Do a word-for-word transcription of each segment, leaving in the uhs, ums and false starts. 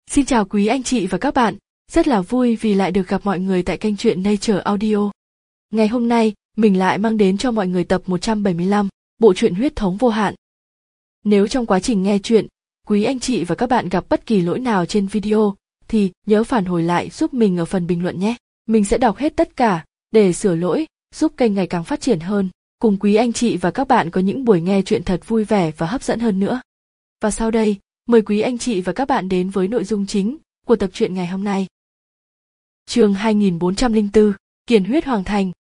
Xin chào quý anh chị và các bạn, rất là vui vì lại được gặp mọi người tại kênh truyện Nature Audio. Ngày hôm nay, mình lại mang đến cho mọi người tập một trăm bảy mươi lăm, bộ truyện Huyết thống vô hạn. Nếu trong quá trình nghe truyện, quý anh chị và các bạn gặp bất kỳ lỗi nào trên video, thì nhớ phản hồi lại giúp mình ở phần bình luận nhé. Mình sẽ đọc hết tất cả, để sửa lỗi, giúp kênh ngày càng phát triển hơn, cùng quý anh chị và các bạn có những buổi nghe truyện thật vui vẻ và hấp dẫn hơn nữa. Và sau đây, mời quý anh chị và các bạn đến với nội dung chính của tập truyện ngày hôm nay. Chương hai nghìn bốn trăm lẻ bốn, Kiền huyết hoàng thành.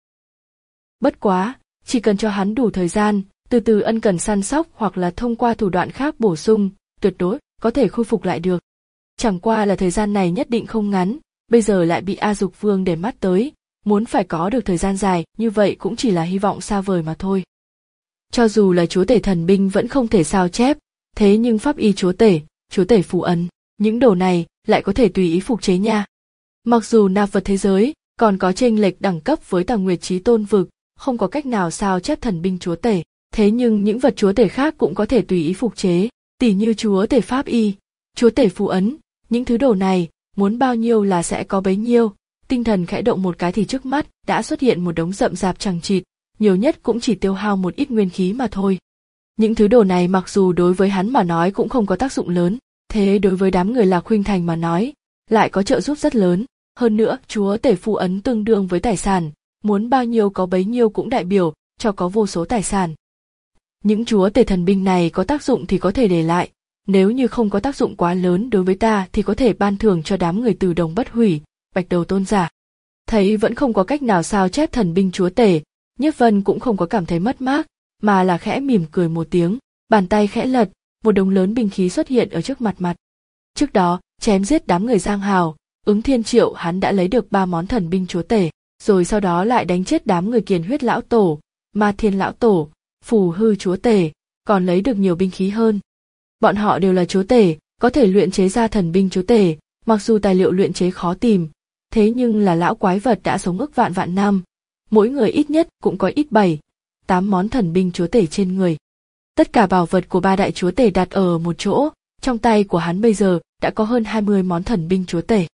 Bất quá, chỉ cần cho hắn đủ thời gian, từ từ ân cần săn sóc hoặc là thông qua thủ đoạn khác bổ sung, tuyệt đối có thể khôi phục lại được. Chẳng qua là thời gian này nhất định không ngắn, bây giờ lại bị A Dục Vương để mắt tới, muốn phải có được thời gian dài như vậy cũng chỉ là hy vọng xa vời mà thôi. Cho dù là chúa tể thần binh vẫn không thể sao chép, thế nhưng pháp y chúa tể, chúa tể phù ấn, những đồ này lại có thể tùy ý phục chế nha. Mặc dù nạp vật thế giới còn có chênh lệch đẳng cấp với Tàng Nguyệt Chí Tôn vực, không có cách nào sao chép thần binh chúa tể, thế nhưng những vật chúa tể khác cũng có thể tùy ý phục chế, tỉ như chúa tể pháp y, chúa tể phù ấn, những thứ đồ này muốn bao nhiêu là sẽ có bấy nhiêu. Tinh thần khẽ động một cái thì trước mắt đã xuất hiện một đống rậm rạp chằng chịt, nhiều nhất cũng chỉ tiêu hao một ít nguyên khí mà thôi. Những thứ đồ này mặc dù đối với hắn mà nói cũng không có tác dụng lớn, thế đối với đám người Lạc Khuynh Thành mà nói, lại có trợ giúp rất lớn. Hơn nữa, chúa tể phù ấn tương đương với tài sản, muốn bao nhiêu có bấy nhiêu cũng đại biểu cho có vô số tài sản. Những chúa tể thần binh này có tác dụng thì có thể để lại, nếu như không có tác dụng quá lớn đối với ta thì có thể ban thưởng cho đám người Từ Đồng Bất Hủy, Bạch Đầu Tôn giả. Thấy vẫn không có cách nào sao chép thần binh chúa tể, Nhiếp Vân cũng không có cảm thấy mất mát, mà là khẽ mỉm cười một tiếng, bàn tay khẽ lật, một đống lớn binh khí xuất hiện ở trước mặt mặt. Trước đó, chém giết đám người Giang Hào, Ứng Thiên Triệu hắn đã lấy được ba món thần binh chúa tể, rồi sau đó lại đánh chết đám người Kiền huyết lão tổ, Ma Thiên lão tổ, Phù hư chúa tể, còn lấy được nhiều binh khí hơn. Bọn họ đều là chúa tể, có thể luyện chế ra thần binh chúa tể, mặc dù tài liệu luyện chế khó tìm, thế nhưng là lão quái vật đã sống ức vạn vạn năm, mỗi người ít nhất cũng có ít bảy, tám món thần binh chúa tể trên người. Tất cả bảo vật của ba đại chúa tể đặt ở một chỗ, trong tay của hắn bây giờ đã có hơn hai mươi món thần binh chúa tể.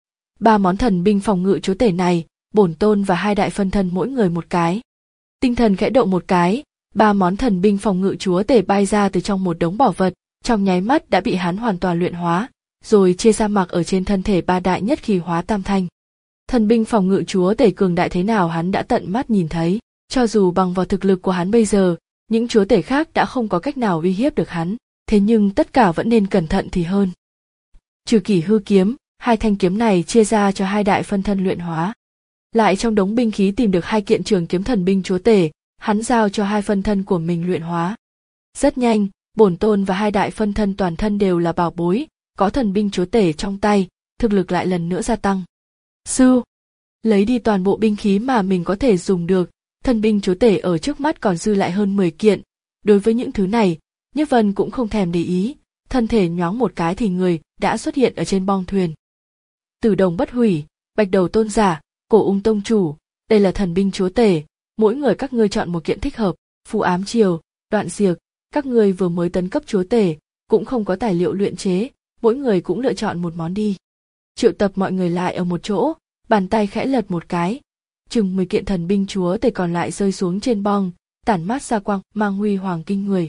Ba món thần binh phòng ngự chúa tể này, bổn tôn và hai đại phân thân mỗi người một cái. Tinh thần khẽ động một cái, ba món thần binh phòng ngự chúa tể bay ra từ trong một đống bảo vật, trong nháy mắt đã bị hắn hoàn toàn luyện hóa, rồi chia ra mặc ở trên thân thể ba đại nhất khí hóa tam thanh. Thần binh phòng ngự chúa tể cường đại thế nào hắn đã tận mắt nhìn thấy, cho dù bằng vào thực lực của hắn bây giờ, những chúa tể khác đã không có cách nào uy hiếp được hắn, thế nhưng tất cả vẫn nên cẩn thận thì hơn. Trừ Kỷ hư kiếm, hai thanh kiếm này chia ra cho hai đại phân thân luyện hóa. Lại trong đống binh khí tìm được hai kiện trường kiếm thần binh chúa tể, hắn giao cho hai phân thân của mình luyện hóa. Rất nhanh, bổn tôn và hai đại phân thân toàn thân đều là bảo bối, có thần binh chúa tể trong tay, thực lực lại lần nữa gia tăng. Sư, lấy đi toàn bộ binh khí mà mình có thể dùng được, thần binh chúa tể ở trước mắt còn dư lại hơn mười kiện. Đối với những thứ này, Nhiếp Vân cũng không thèm để ý, thân thể nhoáng một cái thì người đã xuất hiện ở trên bong thuyền. Từ Đồng Bất Hủy, Bạch Đầu Tôn giả, Cổ Ung tông chủ, đây là thần binh chúa tể, mỗi người các ngươi chọn một kiện thích hợp. Phù Ám Triều, Đoạn Diệt, các ngươi vừa mới tấn cấp chúa tể, cũng không có tài liệu luyện chế, mỗi người cũng lựa chọn một món đi. Triệu tập mọi người lại ở một chỗ, bàn tay khẽ lật một cái, chừng mười kiện thần binh chúa tể còn lại rơi xuống trên bong, tản mát ra quang mang huy hoàng kinh người.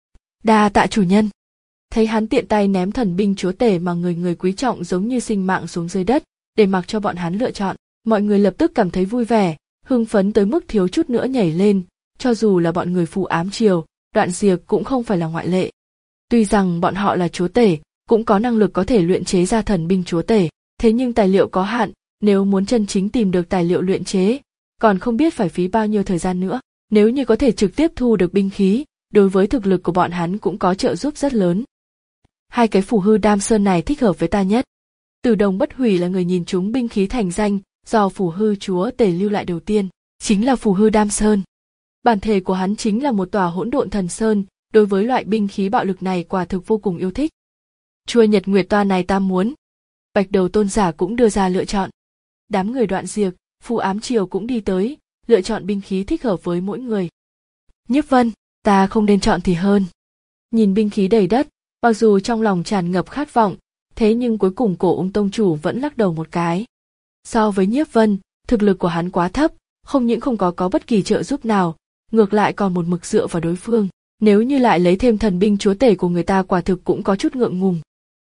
Đa tạ chủ nhân. Thấy hắn tiện tay ném thần binh chúa tể mà người người quý trọng giống như sinh mạng xuống dưới đất, để mặc cho bọn hắn lựa chọn, mọi người lập tức cảm thấy vui vẻ, hưng phấn tới mức thiếu chút nữa nhảy lên, cho dù là bọn người Phù Ám Triều, Đoạn Diệt cũng không phải là ngoại lệ. Tuy rằng bọn họ là chúa tể, cũng có năng lực có thể luyện chế ra thần binh chúa tể, thế nhưng tài liệu có hạn, nếu muốn chân chính tìm được tài liệu luyện chế, còn không biết phải phí bao nhiêu thời gian nữa. Nếu như có thể trực tiếp thu được binh khí, đối với thực lực của bọn hắn cũng có trợ giúp rất lớn. Hai cái phù hư đam sơn này thích hợp với ta nhất. Từ Đồng Bất Hủy là người nhìn chúng binh khí thành danh, do phù hư chúa tể lưu lại đầu tiên, chính là phù hư đam sơn. Bản thể của hắn chính là một tòa hỗn độn thần sơn, đối với loại binh khí bạo lực này quả thực vô cùng yêu thích. Chua Nhật Nguyệt toa này ta muốn. Bạch Đầu Tôn giả cũng đưa ra lựa chọn. Đám người Đoạn Diệt, Phù Ám Triều cũng đi tới, lựa chọn binh khí thích hợp với mỗi người. Nhiếp Vân, ta không nên chọn thì hơn. Nhìn binh khí đầy đất, mặc dù trong lòng tràn ngập khát vọng, thế nhưng cuối cùng Cổ Ung tông chủ vẫn lắc đầu một cái. So với Nhiếp Vân, thực lực của hắn quá thấp, không những không có có bất kỳ trợ giúp nào, ngược lại còn một mực dựa vào đối phương. Nếu như lại lấy thêm thần binh chúa tể của người ta quả thực cũng có chút ngượng ngùng.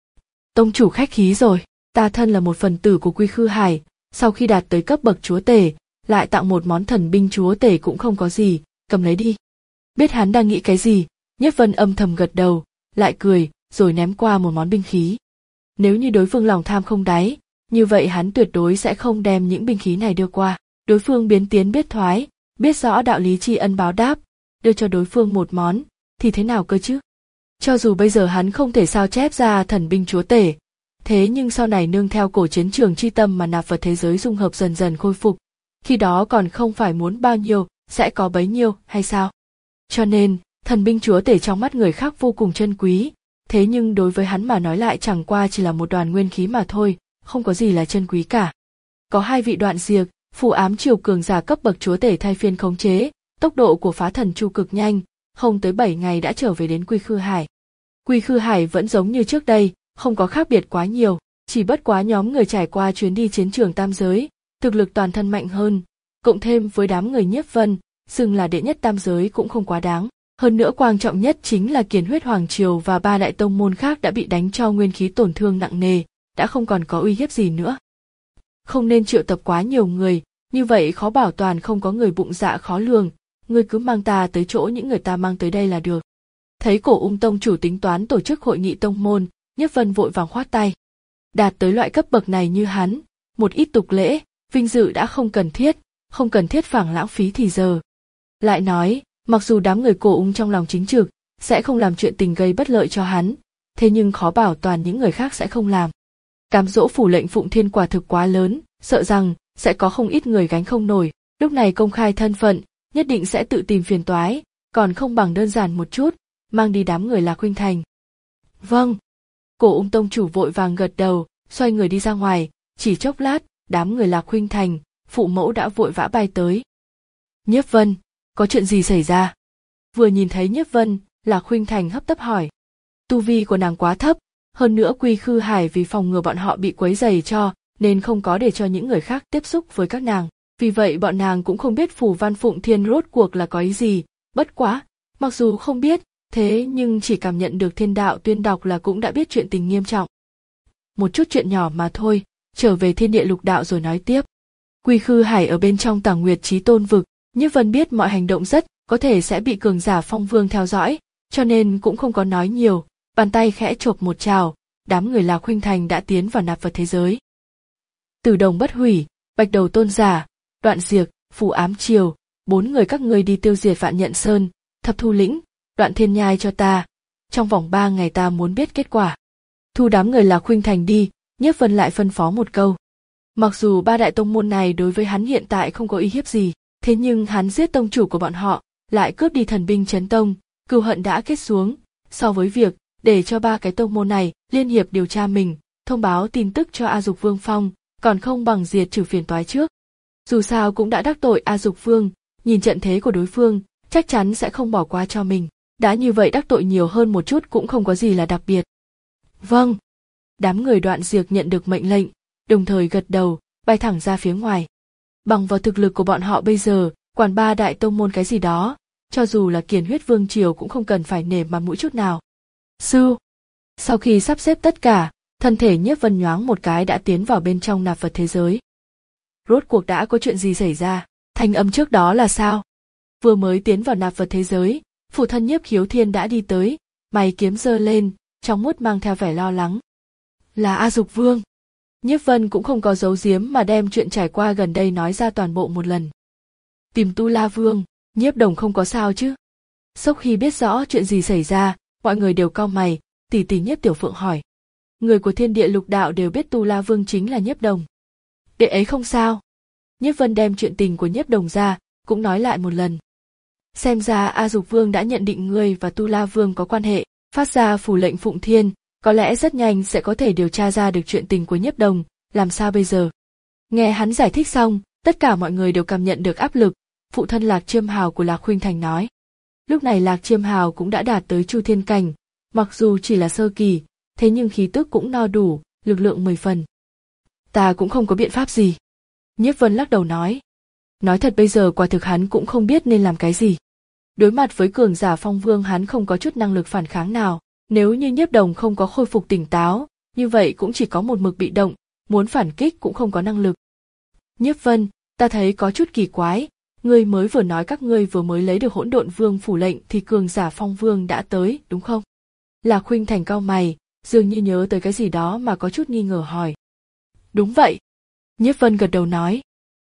Tông chủ khách khí rồi, ta thân là một phần tử của Quy Khư Hải, sau khi đạt tới cấp bậc chúa tể, lại tặng một món thần binh chúa tể cũng không có gì, cầm lấy đi. Biết hắn đang nghĩ cái gì, Nhiếp Vân âm thầm gật đầu, lại cười, rồi ném qua một món binh khí. Nếu như đối phương lòng tham không đáy, như vậy hắn tuyệt đối sẽ không đem những binh khí này đưa qua. Đối phương biến tiến biết thoái, biết rõ đạo lý tri ân báo đáp, đưa cho đối phương một món, thì thế nào cơ chứ? Cho dù bây giờ hắn không thể sao chép ra thần binh chúa tể, thế nhưng sau này nương theo cổ chiến trường chi tâm mà nạp vật thế giới dung hợp dần dần khôi phục, khi đó còn không phải muốn bao nhiêu, sẽ có bấy nhiêu, hay sao? Cho nên, thần binh chúa tể trong mắt người khác vô cùng chân quý, thế nhưng đối với hắn mà nói lại chẳng qua chỉ là một đoàn nguyên khí mà thôi, không có gì là chân quý cả. Có hai vị đoạn diệt, phù ám triều cường giả cấp bậc chúa tể thay phiên khống chế, tốc độ của phá thần chu cực nhanh, không tới bảy ngày đã trở về đến Quy Khư Hải. Quy Khư Hải vẫn giống như trước đây, không có khác biệt quá nhiều, chỉ bất quá nhóm người trải qua chuyến đi chiến trường tam giới, thực lực toàn thân mạnh hơn, cộng thêm với đám người Nhiếp Vân, xưng là đệ nhất tam giới cũng không quá đáng. Hơn nữa quan trọng nhất chính là Kiền Huyết Hoàng Triều và ba đại tông môn khác đã bị đánh cho nguyên khí tổn thương nặng nề, đã không còn có uy hiếp gì nữa. Không nên triệu tập quá nhiều người, như vậy khó bảo toàn không có người bụng dạ khó lường, ngươi cứ mang ta tới chỗ những người ta mang tới đây là được. Thấy Cổ Ung tông chủ tính toán tổ chức hội nghị tông môn, Nhiếp Vân vội vàng khoát tay. Đạt tới loại cấp bậc này như hắn, một ít tục lễ, vinh dự đã không cần thiết, không cần thiết phảng lãng phí thì giờ. Lại nói, mặc dù đám người Cổ Ung trong lòng chính trực, sẽ không làm chuyện tình gây bất lợi cho hắn, thế nhưng khó bảo toàn những người khác sẽ không làm. Cám dỗ phủ lệnh Phụng Thiên quả thực quá lớn, sợ rằng sẽ có không ít người gánh không nổi, lúc này công khai thân phận, nhất định sẽ tự tìm phiền toái, còn không bằng đơn giản một chút, mang đi đám người Lạc Khuynh Thành. Vâng. Cổ Ung tông chủ vội vàng gật đầu, xoay người đi ra ngoài, chỉ chốc lát, đám người Lạc Khuynh Thành, phụ mẫu đã vội vã bay tới. Nhiếp Vân, có chuyện gì xảy ra? Vừa nhìn thấy Nhiếp Vân, Lạc Khuynh Thành hấp tấp hỏi. Tu vi của nàng quá thấp, hơn nữa Quy Khư Hải vì phòng ngừa bọn họ bị quấy rầy cho, nên không có để cho những người khác tiếp xúc với các nàng. Vì vậy bọn nàng cũng không biết phù văn Phụng Thiên rốt cuộc là có ý gì, bất quá, mặc dù không biết, thế nhưng chỉ cảm nhận được thiên đạo tuyên đọc là cũng đã biết chuyện tình nghiêm trọng. Một chút chuyện nhỏ mà thôi, trở về thiên địa lục đạo rồi nói tiếp. Quy Khư Hải ở bên trong Tàng Nguyệt Chí Tôn vực, Nhiếp Vân biết mọi hành động rất có thể sẽ bị cường giả Phong Vương theo dõi, cho nên cũng không có nói nhiều, bàn tay khẽ chộp một trào, đám người Lạc Khuynh Thành đã tiến vào nạp vật thế giới. Tử Đồng Bất Hủy, Bạch Đầu Tôn Giả, Đoạn Diệt, Phù Ám Triều, bốn người các ngươi đi tiêu diệt Vạn Nhận Sơn, Thập Thu Lĩnh, Đoạn Thiên Nhai cho ta, trong vòng ba ngày ta muốn biết kết quả. Thu đám người Lạc Khuynh Thành đi, Nhiếp Vân lại phân phó một câu. Mặc dù ba đại tông môn này đối với hắn hiện tại không có uy hiếp gì, thế nhưng hắn giết tông chủ của bọn họ, lại cướp đi thần binh Chấn Tông, cừu hận đã kết xuống, so với việc để cho ba cái tông môn này liên hiệp điều tra mình, thông báo tin tức cho A Dục Vương Phong, còn không bằng diệt trừ phiền toái trước. Dù sao cũng đã đắc tội A Dục Vương, nhìn trận thế của đối phương, chắc chắn sẽ không bỏ qua cho mình, đã như vậy đắc tội nhiều hơn một chút cũng không có gì là đặc biệt. Vâng. Đám người Đoạn Diệt nhận được mệnh lệnh, đồng thời gật đầu, bay thẳng ra phía ngoài. Bằng vào thực lực của bọn họ bây giờ, quản ba đại tông môn cái gì đó, cho dù là Kiền Huyết Vương Triều cũng không cần phải nể mặt mũi chút nào. Sư. Sau khi sắp xếp tất cả, thân thể Nhiếp Vân nhoáng một cái đã tiến vào bên trong nạp vật thế giới. Rốt cuộc đã có chuyện gì xảy ra? Thanh âm trước đó là sao? Vừa mới tiến vào nạp vật thế giới, phụ thân Nhiếp Khiếu Thiên đã đi tới, mày kiếm giơ lên, trong mắt mang theo vẻ lo lắng. Là A Dục Vương. Nhiếp Vân cũng không có giấu giếm mà đem chuyện trải qua gần đây nói ra toàn bộ một lần. Tìm Tu La Vương, Nhiếp Đồng không có sao chứ? Sau khi biết rõ chuyện gì xảy ra, mọi người đều cau mày, tỷ tỷ Nhiếp Tiểu Phượng hỏi. Người của thiên địa lục đạo đều biết Tu La Vương chính là Nhiếp Đồng. Đệ ấy không sao. Nhiếp Vân đem chuyện tình của Nhiếp Đồng ra, cũng nói lại một lần. Xem ra A Dục Vương đã nhận định ngươi và Tu La Vương có quan hệ, phát ra phủ lệnh Phụng Thiên, có lẽ rất nhanh sẽ có thể điều tra ra được chuyện tình của Nhiếp Đồng, làm sao bây giờ? Nghe hắn giải thích xong, tất cả mọi người đều cảm nhận được áp lực, phụ thân Lạc Chiêm Hào của Lạc Khuynh Thành nói. Lúc này Lạc Chiêm Hào cũng đã đạt tới Chu Thiên Cảnh, mặc dù chỉ là sơ kỳ, thế nhưng khí tức cũng no đủ, lực lượng mười phần. Ta cũng không có biện pháp gì. Nhiếp Vân lắc đầu nói. Nói thật bây giờ quả thực hắn cũng không biết nên làm cái gì. Đối mặt với cường giả phong vương hắn không có chút năng lực phản kháng nào, nếu như Nhiếp Đồng không có khôi phục tỉnh táo, như vậy cũng chỉ có một mực bị động, muốn phản kích cũng không có năng lực. Nhiếp Vân, ta thấy có chút kỳ quái, ngươi mới vừa nói các ngươi vừa mới lấy được Hỗn Độn Vương phủ lệnh thì cường giả phong vương đã tới, đúng không? Lạc Khuynh Thành cau mày, dường như nhớ tới cái gì đó mà có chút nghi ngờ hỏi. Đúng vậy. Nhiếp Vân gật đầu nói.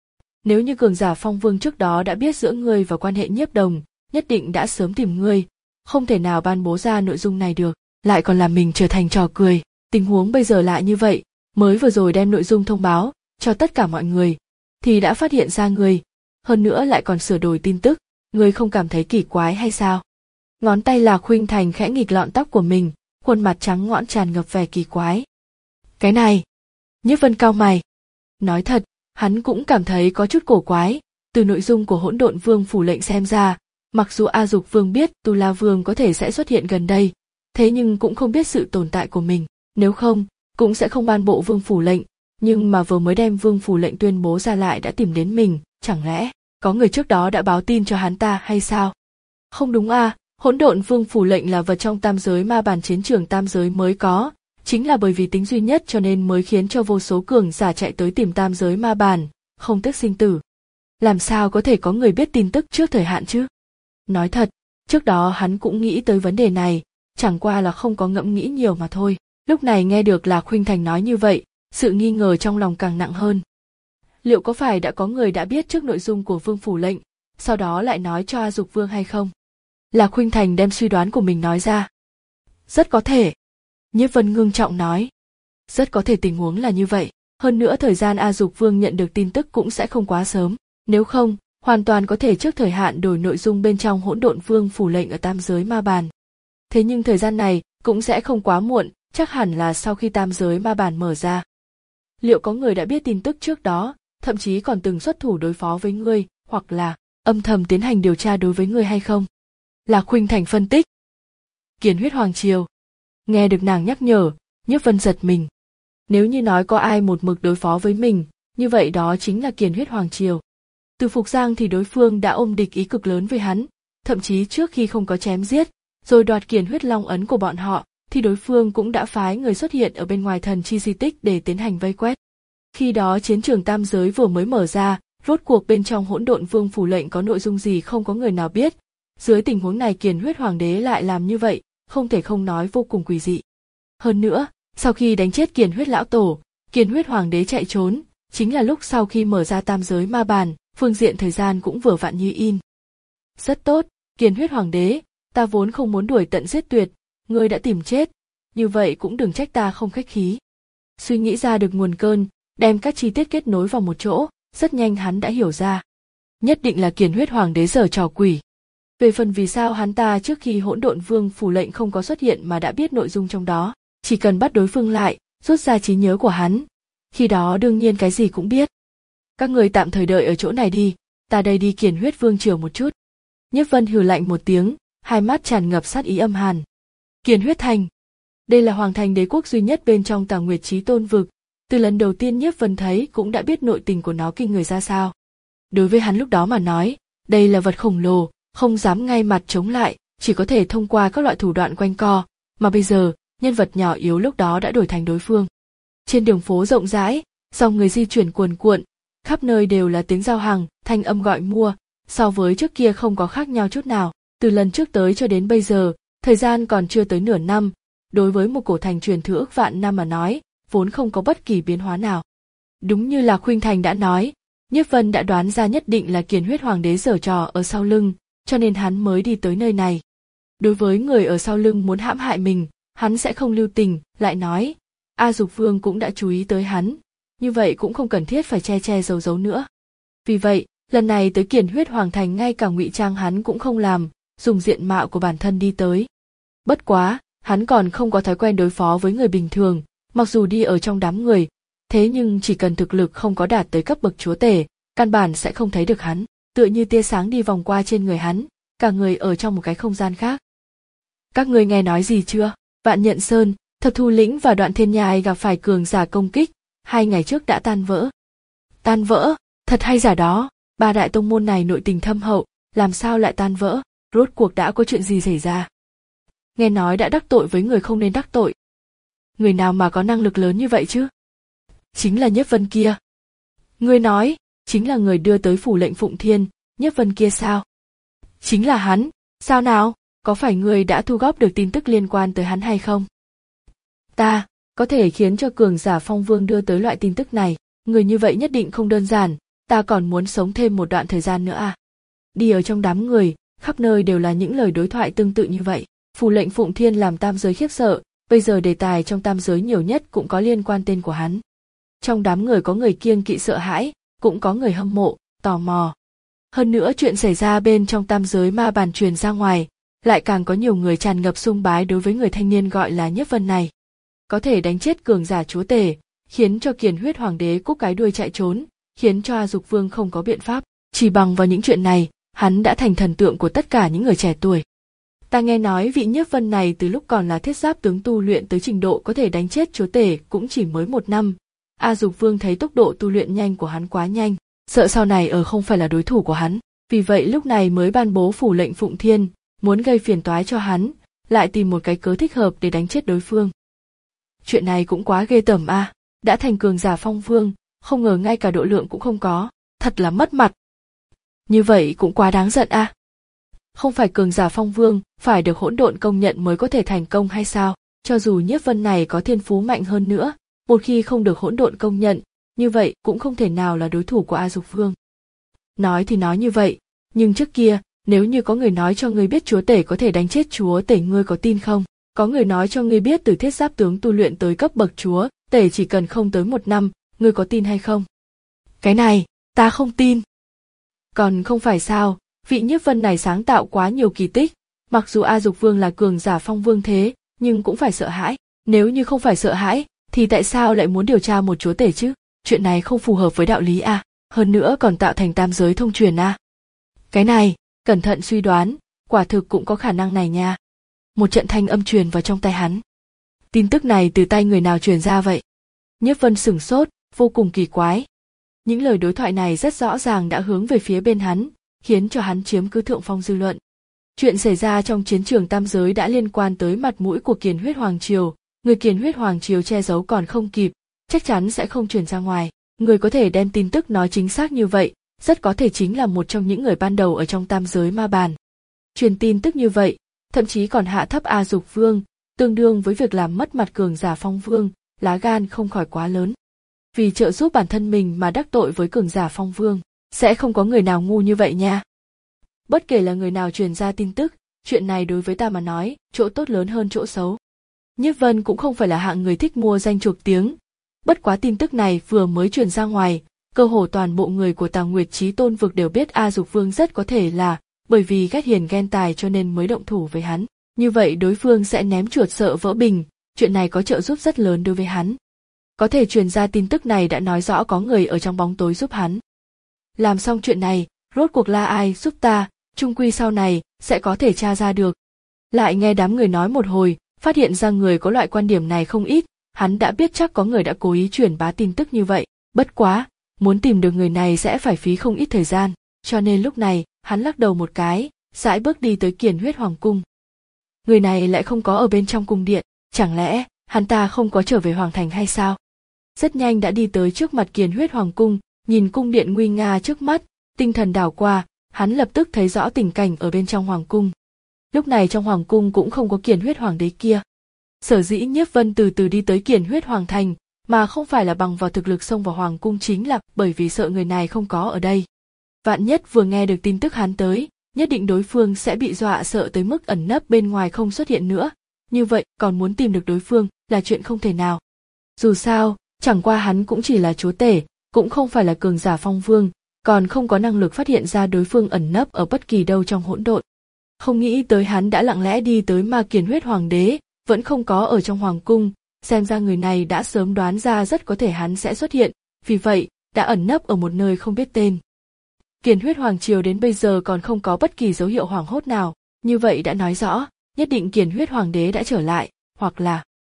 Nếu như cường giả phong vương trước đó đã biết giữa ngươi và quan hệ Nhiếp Đồng, nhất định đã sớm tìm ngươi, không thể nào ban bố ra nội dung này được, lại còn làm mình trở thành trò cười. Tình huống bây giờ lại như vậy, mới vừa rồi đem nội dung thông báo cho tất cả mọi người, thì đã phát hiện ra ngươi, hơn nữa lại còn sửa đổi tin tức, ngươi không cảm thấy kỳ quái hay sao? Ngón tay Lạc Khuynh Thành khẽ nghịch lọn tóc của mình, khuôn mặt trắng nõn tràn ngập vẻ kỳ quái. Cái này, Nhiếp Vân cau mày. Nói thật, hắn cũng cảm thấy có chút cổ quái, từ nội dung của Hỗn Độn Vương phủ lệnh xem ra, mặc dù A Dục Vương biết Tu La Vương có thể sẽ xuất hiện gần đây, thế nhưng cũng không biết sự tồn tại của mình, nếu không, cũng sẽ không ban bộ Vương phủ lệnh, nhưng mà vừa mới đem Vương phủ lệnh tuyên bố ra lại đã tìm đến mình, chẳng lẽ có người trước đó đã báo tin cho hắn ta hay sao? Không đúng à, Hỗn Độn Vương phủ lệnh là vật trong tam giới ma bàn chiến trường tam giới mới có, chính là bởi vì tính duy nhất cho nên mới khiến cho vô số cường giả chạy tới tìm tam giới ma bàn, không tiếc sinh tử. Làm sao có thể có người biết tin tức trước thời hạn chứ? Nói thật, trước đó hắn cũng nghĩ tới vấn đề này, chẳng qua là không có ngẫm nghĩ nhiều mà thôi. Lúc này nghe được Lạc Khuynh Thành nói như vậy, sự nghi ngờ trong lòng càng nặng hơn. Liệu có phải đã có người đã biết trước nội dung của Vương phủ lệnh, sau đó lại nói cho A Dục Vương hay không? Lạc Khuynh Thành đem suy đoán của mình nói ra. Rất có thể. Nhiếp Vân ngưng trọng nói. Rất có thể tình huống là như vậy, hơn nữa thời gian A Dục Vương nhận được tin tức cũng sẽ không quá sớm, nếu không, hoàn toàn có thể trước thời hạn đổi nội dung bên trong Hỗn Độn Vương phủ lệnh ở tam giới ma bàn. Thế nhưng thời gian này cũng sẽ không quá muộn, chắc hẳn là sau khi tam giới ma bàn mở ra. Liệu có người đã biết tin tức trước đó, thậm chí còn từng xuất thủ đối phó với ngươi, hoặc là âm thầm tiến hành điều tra đối với ngươi hay không? Lạc Khuynh Thành phân tích. Kiền Huyết Hoàng Triều. Nghe được nàng nhắc nhở, Nhiếp Vân giật mình. Nếu như nói có ai một mực đối phó với mình, như vậy đó chính là Kiền Huyết Hoàng Triều. Từ Phục Giang thì đối phương đã ôm địch ý cực lớn với hắn, thậm chí trước khi không có chém giết, rồi đoạt Kiền Huyết Long ấn của bọn họ, thì đối phương cũng đã phái người xuất hiện ở bên ngoài thần chi di tích để tiến hành vây quét. Khi đó chiến trường tam giới vừa mới mở ra, rốt cuộc bên trong Hỗn Độn Vương phủ lệnh có nội dung gì không có người nào biết. Dưới tình huống này Kiền Huyết Hoàng đế lại làm như vậy, không thể không nói vô cùng quỷ dị. Hơn nữa, sau khi đánh chết Kiền Huyết lão tổ, Kiền Huyết Hoàng đế chạy trốn, chính là lúc sau khi mở ra tam giới ma bàn, phương diện thời gian cũng vừa vặn như in. Rất tốt, Kiền Huyết Hoàng đế, ta vốn không muốn đuổi tận giết tuyệt, ngươi đã tìm chết, như vậy cũng đừng trách ta không khách khí. Suy nghĩ ra được nguồn cơn, đem các chi tiết kết nối vào một chỗ, rất nhanh hắn đã hiểu ra. Nhất định là Kiền Huyết Hoàng đế giở trò quỷ. Về phần vì sao hắn ta trước khi Hỗn Độn Vương phủ lệnh không có xuất hiện mà đã biết nội dung trong đó, chỉ cần bắt đối phương lại, rút ra trí nhớ của hắn, khi đó đương nhiên cái gì cũng biết. Các người tạm thời đợi ở chỗ này đi, ta đây đi Kiền Huyết Vương triều một chút. Nhiếp Vân hừ lạnh một tiếng, hai mắt tràn ngập sát ý âm hàn. Kiền Huyết Thành. Đây là hoàng thành đế quốc duy nhất bên trong Tà Nguyệt Chí Tôn vực, từ lần đầu tiên Nhiếp Vân thấy cũng đã biết nội tình của nó kinh người ra sao. Đối với hắn lúc đó mà nói, đây là vật khổng lồ, không dám ngay mặt chống lại, chỉ có thể thông qua các loại thủ đoạn quanh co, mà bây giờ, nhân vật nhỏ yếu lúc đó đã đổi thành đối phương. Trên đường phố rộng rãi, dòng người di chuyển cuồn cuộn, khắp nơi đều là tiếng giao hàng, thanh âm gọi mua, so với trước kia không có khác nhau chút nào, từ lần trước tới cho đến bây giờ, thời gian còn chưa tới nửa năm, đối với một cổ thành truyền thừa ước vạn năm mà nói, vốn không có bất kỳ biến hóa nào. Đúng như là Khuynh Thành đã nói, Nhiếp Vân đã đoán ra nhất định là Kiền Huyết Hoàng đế giở trò ở sau lưng, cho nên hắn mới đi tới nơi này. Đối với người ở sau lưng muốn hãm hại mình, hắn sẽ không lưu tình, lại nói, A Dục Vương cũng đã chú ý tới hắn, như vậy cũng không cần thiết phải che che giấu giấu nữa. Vì vậy, lần này tới Kiền Huyết Hoàng thành ngay cả ngụy trang hắn cũng không làm, dùng diện mạo của bản thân đi tới. Bất quá, hắn còn không có thói quen đối phó với người bình thường, mặc dù đi ở trong đám người, thế nhưng chỉ cần thực lực không có đạt tới cấp bậc chúa tể, căn bản sẽ không thấy được hắn, tựa như tia sáng đi vòng qua trên người hắn, cả người ở trong một cái không gian khác. Các ngươi nghe nói gì chưa? Vạn Nhận Sơn, Thập Thu Lĩnh và Đoạn Thiên Nhai gặp phải cường giả công kích, hai ngày trước đã tan vỡ. Tan vỡ, thật hay giả đó, ba đại tông môn này nội tình thâm hậu, làm sao lại tan vỡ, rốt cuộc đã có chuyện gì xảy ra? Nghe nói đã đắc tội với người không nên đắc tội. Người nào mà có năng lực lớn như vậy chứ? Chính là Nhiếp Vân kia. Ngươi nói, chính là người đưa tới phủ lệnh Phụng Thiên, Nhiếp Vân kia sao? Chính là hắn, sao nào, có phải ngươi đã thu góp được tin tức liên quan tới hắn hay không? Ta, có thể khiến cho cường giả Phong Vương đưa tới loại tin tức này, người như vậy nhất định không đơn giản, ta còn muốn sống thêm một đoạn thời gian nữa à? Đi ở trong đám người, khắp nơi đều là những lời đối thoại tương tự như vậy. Phủ lệnh Phụng Thiên làm tam giới khiếp sợ, bây giờ đề tài trong tam giới nhiều nhất cũng có liên quan tên của hắn. Trong đám người có người kiêng kỵ sợ hãi, cũng có người hâm mộ, tò mò. Hơn nữa chuyện xảy ra bên trong tam giới ma bàn truyền ra ngoài, lại càng có nhiều người tràn ngập sùng bái đối với người thanh niên gọi là Nhiếp Vân này. Có thể đánh chết cường giả chúa tể, khiến cho Kiền Huyết Hoàng đế cúc cái đuôi chạy trốn, khiến cho A Dục Vương không có biện pháp. Chỉ bằng vào những chuyện này, hắn đã thành thần tượng của tất cả những người trẻ tuổi. Ta nghe nói vị Nhiếp Vân này từ lúc còn là thiết giáp tướng tu luyện tới trình độ có thể đánh chết chúa tể cũng chỉ mới một năm. A Dục Vương thấy tốc độ tu luyện nhanh của hắn quá nhanh, sợ sau này ở không phải là đối thủ của hắn, vì vậy lúc này mới ban bố phủ lệnh Phụng Thiên, muốn gây phiền toái cho hắn, lại tìm một cái cớ thích hợp để đánh chết đối phương. Chuyện này cũng quá ghê tởm a, à, đã thành cường giả Phong Vương, không ngờ ngay cả độ lượng cũng không có, thật là mất mặt. Như vậy cũng quá đáng giận a. À. Không phải cường giả Phong Vương, phải được hỗn độn công nhận mới có thể thành công hay sao? Cho dù Nhiếp Vân này có thiên phú mạnh hơn nữa, một khi không được hỗn độn công nhận, như vậy cũng không thể nào là đối thủ của A Dục Vương. Nói thì nói như vậy, nhưng trước kia, nếu như có người nói cho ngươi biết chúa tể có thể đánh chết chúa tể, ngươi có tin không? Có người nói cho ngươi biết từ thiết giáp tướng tu luyện tới cấp bậc chúa tể chỉ cần không tới một năm, ngươi có tin hay không? Cái này, ta không tin. Còn không phải sao, vị Nhiếp Vân này sáng tạo quá nhiều kỳ tích, mặc dù A Dục Vương là cường giả Phong Vương thế, nhưng cũng phải sợ hãi. Nếu như không phải sợ hãi, thì tại sao lại muốn điều tra một chúa tể chứ? Chuyện này không phù hợp với đạo lý à, hơn nữa còn tạo thành tam giới thông truyền à. Cái này, cẩn thận suy đoán, quả thực cũng có khả năng này nha. Một trận thanh âm truyền vào trong tai hắn. Tin tức này từ tay người nào truyền ra vậy? Nhiếp Vân sửng sốt, vô cùng kỳ quái. Những lời đối thoại này rất rõ ràng đã hướng về phía bên hắn, khiến cho hắn chiếm cứ thượng phong dư luận. Chuyện xảy ra trong chiến trường tam giới đã liên quan tới mặt mũi của Kiền Huyết Hoàng Triều, người Kiền Huyết Hoàng Triều che giấu còn không kịp, chắc chắn sẽ không truyền ra ngoài. Người có thể đem tin tức nói chính xác như vậy, rất có thể chính là một trong những người ban đầu ở trong tam giới ma bàn. Truyền tin tức như vậy, thậm chí còn hạ thấp A Dục Vương, tương đương với việc làm mất mặt cường giả Phong Vương, lá gan không khỏi quá lớn. Vì trợ giúp bản thân mình mà đắc tội với cường giả Phong Vương, sẽ không có người nào ngu như vậy nha. Bất kể là người nào truyền ra tin tức, chuyện này đối với ta mà nói, chỗ tốt lớn hơn chỗ xấu. Nhiếp Vân cũng không phải là hạng người thích mua danh chuộc tiếng. Bất quá tin tức này vừa mới truyền ra ngoài, cơ hồ toàn bộ người của Tà Nguyệt Chí Tôn vực đều biết A Dục Vương rất có thể là bởi vì ghét hiền ghen tài cho nên mới động thủ với hắn. Như vậy đối phương sẽ ném chuột sợ vỡ bình, chuyện này có trợ giúp rất lớn đối với hắn. Có thể truyền ra tin tức này đã nói rõ có người ở trong bóng tối giúp hắn. Làm xong chuyện này, rốt cuộc là ai giúp ta, chung quy sau này sẽ có thể tra ra được. Lại nghe đám người nói một hồi, phát hiện ra người có loại quan điểm này không ít, hắn đã biết chắc có người đã cố ý truyền bá tin tức như vậy. Bất quá, muốn tìm được người này sẽ phải phí không ít thời gian, cho nên lúc này, hắn lắc đầu một cái, sải bước đi tới Kiền Huyết Hoàng cung. Người này lại không có ở bên trong cung điện, chẳng lẽ hắn ta không có trở về Hoàng thành hay sao? Rất nhanh đã đi tới trước mặt Kiền Huyết Hoàng cung, nhìn cung điện nguy nga trước mắt, tinh thần đảo qua, hắn lập tức thấy rõ tình cảnh ở bên trong hoàng cung. Lúc này trong hoàng cung cũng không có Kiền Huyết Hoàng đế kia. Sở dĩ Nhiếp Vân từ từ đi tới Kiền Huyết Hoàng thành, mà không phải là bằng vào thực lực xông vào hoàng cung chính là bởi vì sợ người này không có ở đây. Vạn nhất vừa nghe được tin tức hắn tới, nhất định đối phương sẽ bị dọa sợ tới mức ẩn nấp bên ngoài không xuất hiện nữa, như vậy còn muốn tìm được đối phương là chuyện không thể nào. Dù sao, chẳng qua hắn cũng chỉ là chúa tể, cũng không phải là cường giả Phong Vương, còn không có năng lực phát hiện ra đối phương ẩn nấp ở bất kỳ đâu trong hỗn độn. Không nghĩ tới hắn đã lặng lẽ đi tới Ma Kiền Huyết Hoàng đế, vẫn không có ở trong hoàng cung, xem ra người này đã sớm đoán ra rất có thể hắn sẽ xuất hiện, vì vậy đã ẩn nấp ở một nơi không biết tên. Kiền Huyết Hoàng triều đến bây giờ còn không có bất kỳ dấu hiệu hoảng hốt nào, như vậy đã nói rõ, nhất định Kiền Huyết Hoàng đế đã trở lại, hoặc là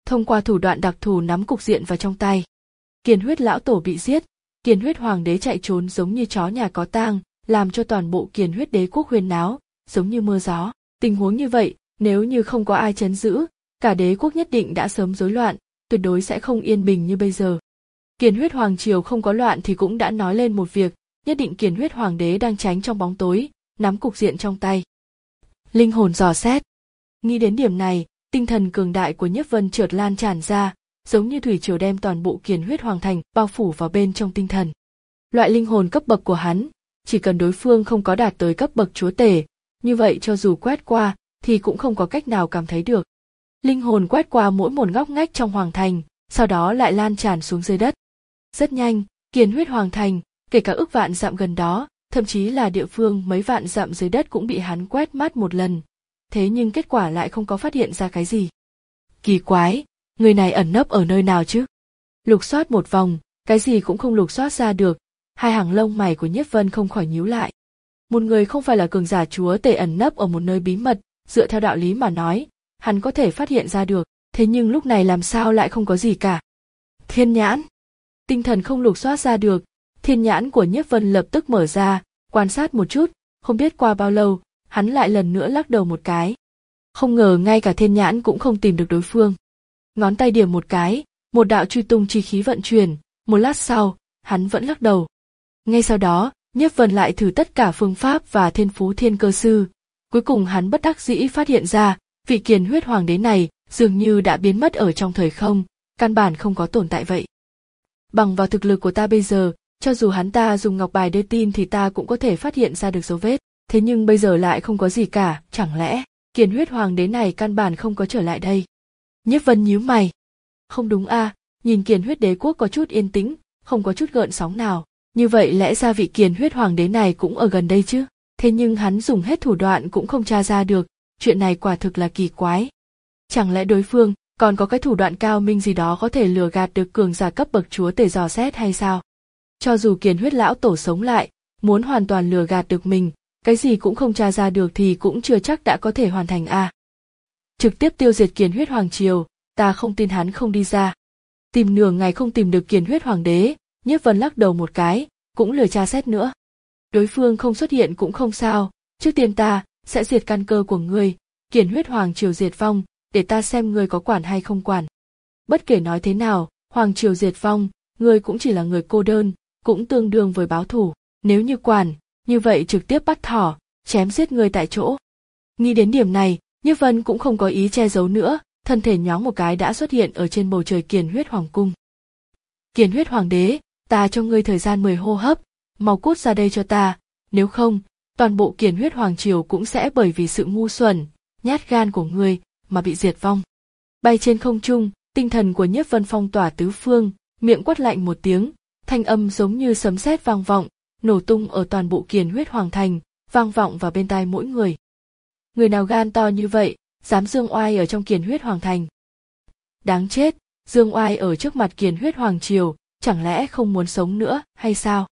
thông qua thủ đoạn đặc thù nắm cục diện vào trong tay. Kiền huyết lão tổ bị giết, Kiền huyết hoàng đế chạy trốn giống như chó nhà có tang, làm cho toàn bộ Kiền huyết đế quốc huyên náo, giống như mưa gió. Tình huống như vậy, nếu như không có ai trấn giữ, cả đế quốc nhất định đã sớm rối loạn, tuyệt đối sẽ không yên bình như bây giờ. Kiền huyết hoàng triều không có loạn thì cũng đã nói lên một việc, nhất định Kiền huyết hoàng đế đang tránh trong bóng tối, nắm cục diện trong tay. Linh hồn dò xét. Nghĩ đến điểm này, tinh thần cường đại của Nhiếp Vân chợt lan tràn ra, giống như thủy triều đem toàn bộ Kiền huyết hoàng thành bao phủ vào bên trong tinh thần. Loại linh hồn cấp bậc của hắn, chỉ cần đối phương không có đạt tới cấp bậc chúa tể, như vậy cho dù quét qua thì cũng không có cách nào cảm thấy được. Linh hồn quét qua mỗi một ngóc ngách trong hoàng thành, sau đó lại lan tràn xuống dưới đất. Rất nhanh, Kiền huyết hoàng thành, kể cả ức vạn dặm gần đó, thậm chí là địa phương mấy vạn dặm dưới đất cũng bị hắn quét mắt một lần. Thế nhưng kết quả lại không có phát hiện ra cái gì. Kỳ quái, người này ẩn nấp ở nơi nào chứ? Lục soát một vòng, cái gì cũng không lục soát ra được, hai hàng lông mày của Nhiếp Vân không khỏi nhíu lại. Một người không phải là cường giả chúa tể ẩn nấp ở một nơi bí mật, dựa theo đạo lý mà nói, hắn có thể phát hiện ra được, thế nhưng lúc này làm sao lại không có gì cả. Thiên nhãn. Tinh thần không lục soát ra được, thiên nhãn của Nhiếp Vân lập tức mở ra, quan sát một chút, không biết qua bao lâu, hắn lại lần nữa lắc đầu một cái. Không ngờ ngay cả thiên nhãn cũng không tìm được đối phương. Ngón tay điểm một cái, một đạo truy tung chi khí vận chuyển, một lát sau, hắn vẫn lắc đầu. Ngay sau đó, Nhiếp Vân lại thử tất cả phương pháp và thiên phú thiên cơ sư. Cuối cùng hắn bất đắc dĩ phát hiện ra, vị Kiền huyết hoàng đế này dường như đã biến mất ở trong thời không, căn bản không có tồn tại vậy. Bằng vào thực lực của ta bây giờ, cho dù hắn ta dùng ngọc bài đưa tin thì ta cũng có thể phát hiện ra được dấu vết. Thế nhưng bây giờ lại không có gì cả, chẳng lẽ Kiền huyết hoàng đế này căn bản không có trở lại đây? Nhiếp Vân nhíu mày. Không đúng a, à, nhìn Kiền huyết đế quốc có chút yên tĩnh, không có chút gợn sóng nào. Như vậy lẽ ra vị Kiền huyết hoàng đế này cũng ở gần đây chứ? Thế nhưng hắn dùng hết thủ đoạn cũng không tra ra được, chuyện này quả thực là kỳ quái. Chẳng lẽ đối phương còn có cái thủ đoạn cao minh gì đó có thể lừa gạt được cường giả cấp bậc chúa tể dò xét hay sao? Cho dù Kiền huyết lão tổ sống lại, muốn hoàn toàn lừa gạt được mình, cái gì cũng không tra ra được thì cũng chưa chắc đã có thể hoàn thành a. À. Trực tiếp tiêu diệt Kiền huyết hoàng triều, ta không tin hắn không đi ra. Tìm nửa ngày không tìm được Kiền huyết hoàng đế, Nhiếp Vân lắc đầu một cái, cũng lười tra xét nữa. Đối phương không xuất hiện cũng không sao, trước tiên ta sẽ diệt căn cơ của ngươi, Kiền huyết hoàng triều diệt vong, để ta xem ngươi có quản hay không quản. Bất kể nói thế nào, hoàng triều diệt vong, ngươi cũng chỉ là người cô đơn, cũng tương đương với báo thù, nếu như quản, như vậy trực tiếp bắt thỏ, chém giết ngươi tại chỗ. Nghĩ đến điểm này, Nhiếp Vân cũng không có ý che giấu nữa, thân thể nhoáng một cái đã xuất hiện ở trên bầu trời Kiền huyết hoàng cung. Kiền huyết hoàng đế, ta cho ngươi thời gian mười hô hấp, mau cút ra đây cho ta, nếu không, toàn bộ Kiền huyết hoàng triều cũng sẽ bởi vì sự ngu xuẩn, nhát gan của ngươi mà bị diệt vong. Bay trên không trung, tinh thần của Nhiếp Vân phong tỏa tứ phương, miệng quát lạnh một tiếng, thanh âm giống như sấm sét vang vọng, nổ tung ở toàn bộ Kiền huyết hoàng thành, vang vọng vào bên tai mỗi người. Người nào gan to như vậy, dám dương oai ở trong Kiền huyết hoàng thành? Đáng chết, dương oai ở trước mặt Kiền huyết hoàng triều, chẳng lẽ không muốn sống nữa hay sao?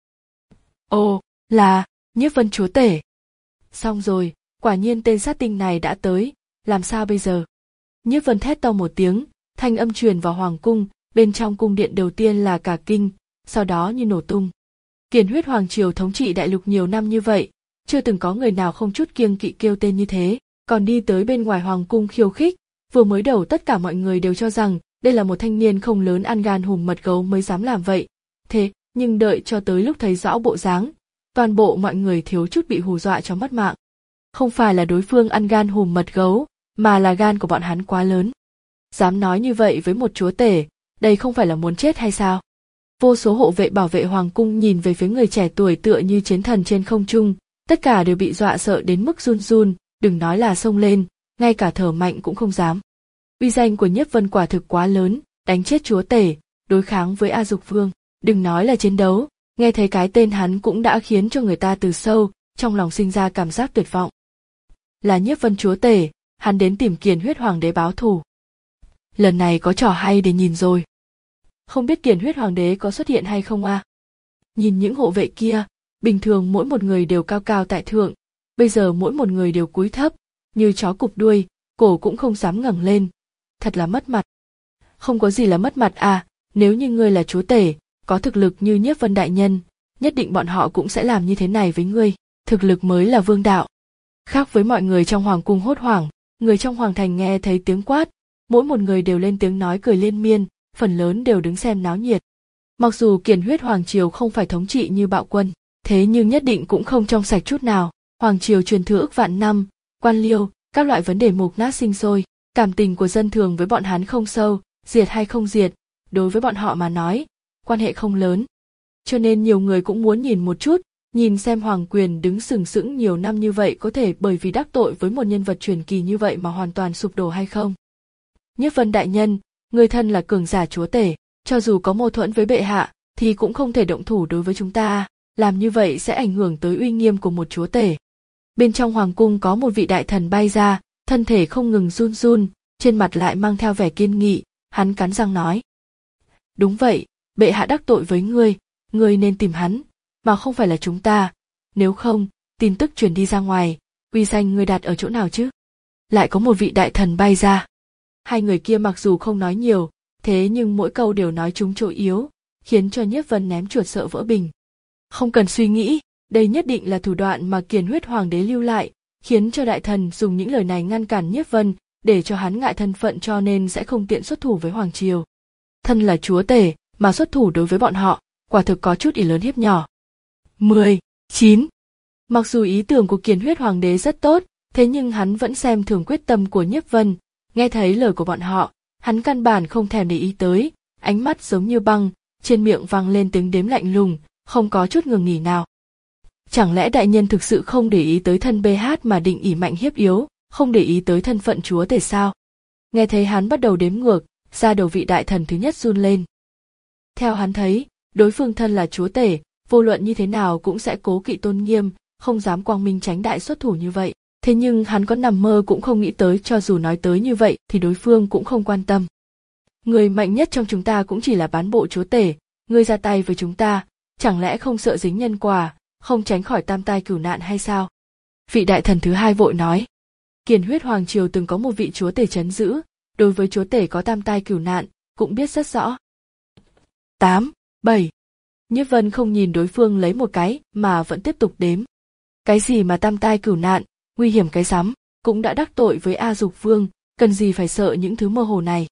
Ồ, là Nhiếp Vân chúa tể. Xong rồi, quả nhiên tên sát tinh này đã tới, làm sao bây giờ? Nhiếp Vân thét to một tiếng, thanh âm truyền vào hoàng cung, bên trong cung điện đầu tiên là cả kinh, sau đó như nổ tung. Kiền huyết hoàng triều thống trị đại lục nhiều năm như vậy, chưa từng có người nào không chút kiêng kỵ kêu tên như thế, còn đi tới bên ngoài hoàng cung khiêu khích. Vừa mới đầu tất cả mọi người đều cho rằng đây là một thanh niên không lớn ăn gan hùm mật gấu mới dám làm vậy. Thế, nhưng đợi cho tới lúc thấy rõ bộ dáng, toàn bộ mọi người thiếu chút bị hù dọa cho mất mạng. Không phải là đối phương ăn gan hùm mật gấu, mà là gan của bọn hắn quá lớn. Dám nói như vậy với một chúa tể, đây không phải là muốn chết hay sao? Vô số hộ vệ bảo vệ hoàng cung nhìn về phía người trẻ tuổi tựa như chiến thần trên không trung, tất cả đều bị dọa sợ đến mức run run, đừng nói là xông lên, ngay cả thở mạnh cũng không dám. Uy danh của Nhiếp Vân quả thực quá lớn, đánh chết chúa tể, đối kháng với A Dục Vương, đừng nói là chiến đấu, nghe thấy cái tên hắn cũng đã khiến cho người ta từ sâu trong lòng sinh ra cảm giác tuyệt vọng. Là Nhiếp Vân chúa tể, hắn đến tìm Kiền huyết hoàng đế báo thù. Lần này có trò hay để nhìn rồi. Không biết Kiền huyết hoàng đế có xuất hiện hay không a? À? Nhìn những hộ vệ kia, bình thường mỗi một người đều cao cao tại thượng, bây giờ mỗi một người đều cúi thấp, như chó cụp đuôi, cổ cũng không dám ngẩng lên, thật là mất mặt. không có gì là mất mặt à, nếu như ngươi là chúa tể, có thực lực như Nhiếp Vân đại nhân, nhất định bọn họ cũng sẽ làm như thế này với ngươi, thực lực mới là vương đạo. Khác với mọi người trong hoàng cung hốt hoảng, người trong hoàng thành nghe thấy tiếng quát, mỗi một người đều lên tiếng nói cười liên miên, phần lớn đều đứng xem náo nhiệt. Mặc dù Kiền Huyết hoàng triều không phải thống trị như bạo quân, thế nhưng nhất định cũng không trong sạch chút nào. Hoàng triều truyền thừa ức vạn năm, quan liêu, các loại vấn đề mục nát sinh sôi, cảm tình của dân thường với bọn hắn không sâu, diệt hay không diệt, đối với bọn họ mà nói, quan hệ không lớn. Cho nên nhiều người cũng muốn nhìn một chút, nhìn xem hoàng quyền đứng sừng sững nhiều năm như vậy có thể bởi vì đắc tội với một nhân vật truyền kỳ như vậy mà hoàn toàn sụp đổ hay không. Nhiếp Vân đại nhân, người thân là cường giả chúa tể, cho dù có mâu thuẫn với bệ hạ, thì cũng không thể động thủ đối với chúng ta, làm như vậy sẽ ảnh hưởng tới uy nghiêm của một chúa tể. Bên trong hoàng cung có một vị đại thần bay ra, thân thể không ngừng run run, trên mặt lại mang theo vẻ kiên nghị, hắn cắn răng nói. Đúng vậy, bệ hạ đắc tội với ngươi, ngươi nên tìm hắn, mà không phải là chúng ta, nếu không, tin tức truyền đi ra ngoài, uy danh ngươi đặt ở chỗ nào chứ? Lại có một vị đại thần bay ra. Hai người kia mặc dù không nói nhiều, thế nhưng mỗi câu đều nói trúng chỗ yếu, khiến cho Nhiếp Vân ném chuột sợ vỡ bình. Không cần suy nghĩ, đây nhất định là thủ đoạn mà Kiền Huyết hoàng đế lưu lại, khiến cho đại thần dùng những lời này ngăn cản Nhiếp Vân, để cho hắn ngại thân phận cho nên sẽ không tiện xuất thủ với hoàng triều. Thân là chúa tể, mà xuất thủ đối với bọn họ, quả thực có chút ý lớn hiếp nhỏ. mười, chín. Mặc dù ý tưởng của Kiền Huyết hoàng đế rất tốt, thế nhưng hắn vẫn xem thường quyết tâm của Nhiếp Vân, nghe thấy lời của bọn họ, hắn căn bản không thèm để ý tới, ánh mắt giống như băng, trên miệng vang lên tiếng đếm lạnh lùng, không có chút ngừng nghỉ nào. Chẳng lẽ đại nhân thực sự không để ý tới thân bê hát mà định ỷ mạnh hiếp yếu, không để ý tới thân phận chúa tể sao? Nghe thấy hắn bắt đầu đếm ngược, da đầu vị đại thần thứ nhất run lên. Theo hắn thấy, đối phương thân là chúa tể, vô luận như thế nào cũng sẽ cố kỵ tôn nghiêm, không dám quang minh tránh đại xuất thủ như vậy. Thế nhưng hắn có nằm mơ cũng không nghĩ tới cho dù nói tới như vậy thì đối phương cũng không quan tâm. Người mạnh nhất trong chúng ta cũng chỉ là bán bộ chúa tể, ngươi ra tay với chúng ta, chẳng lẽ không sợ dính nhân quả, không tránh khỏi tam tai cửu nạn hay sao? Vị đại thần thứ hai vội nói. Kiền Huyết hoàng triều từng có một vị chúa tể trấn giữ, đối với chúa tể có tam tai cửu nạn, cũng biết rất rõ. tám, bảy. Nhiếp Vân không nhìn đối phương lấy một cái mà vẫn tiếp tục đếm. Cái gì mà tam tai cửu nạn, nguy hiểm cái rắm, cũng đã đắc tội với A Dục Vương, cần gì phải sợ những thứ mơ hồ này.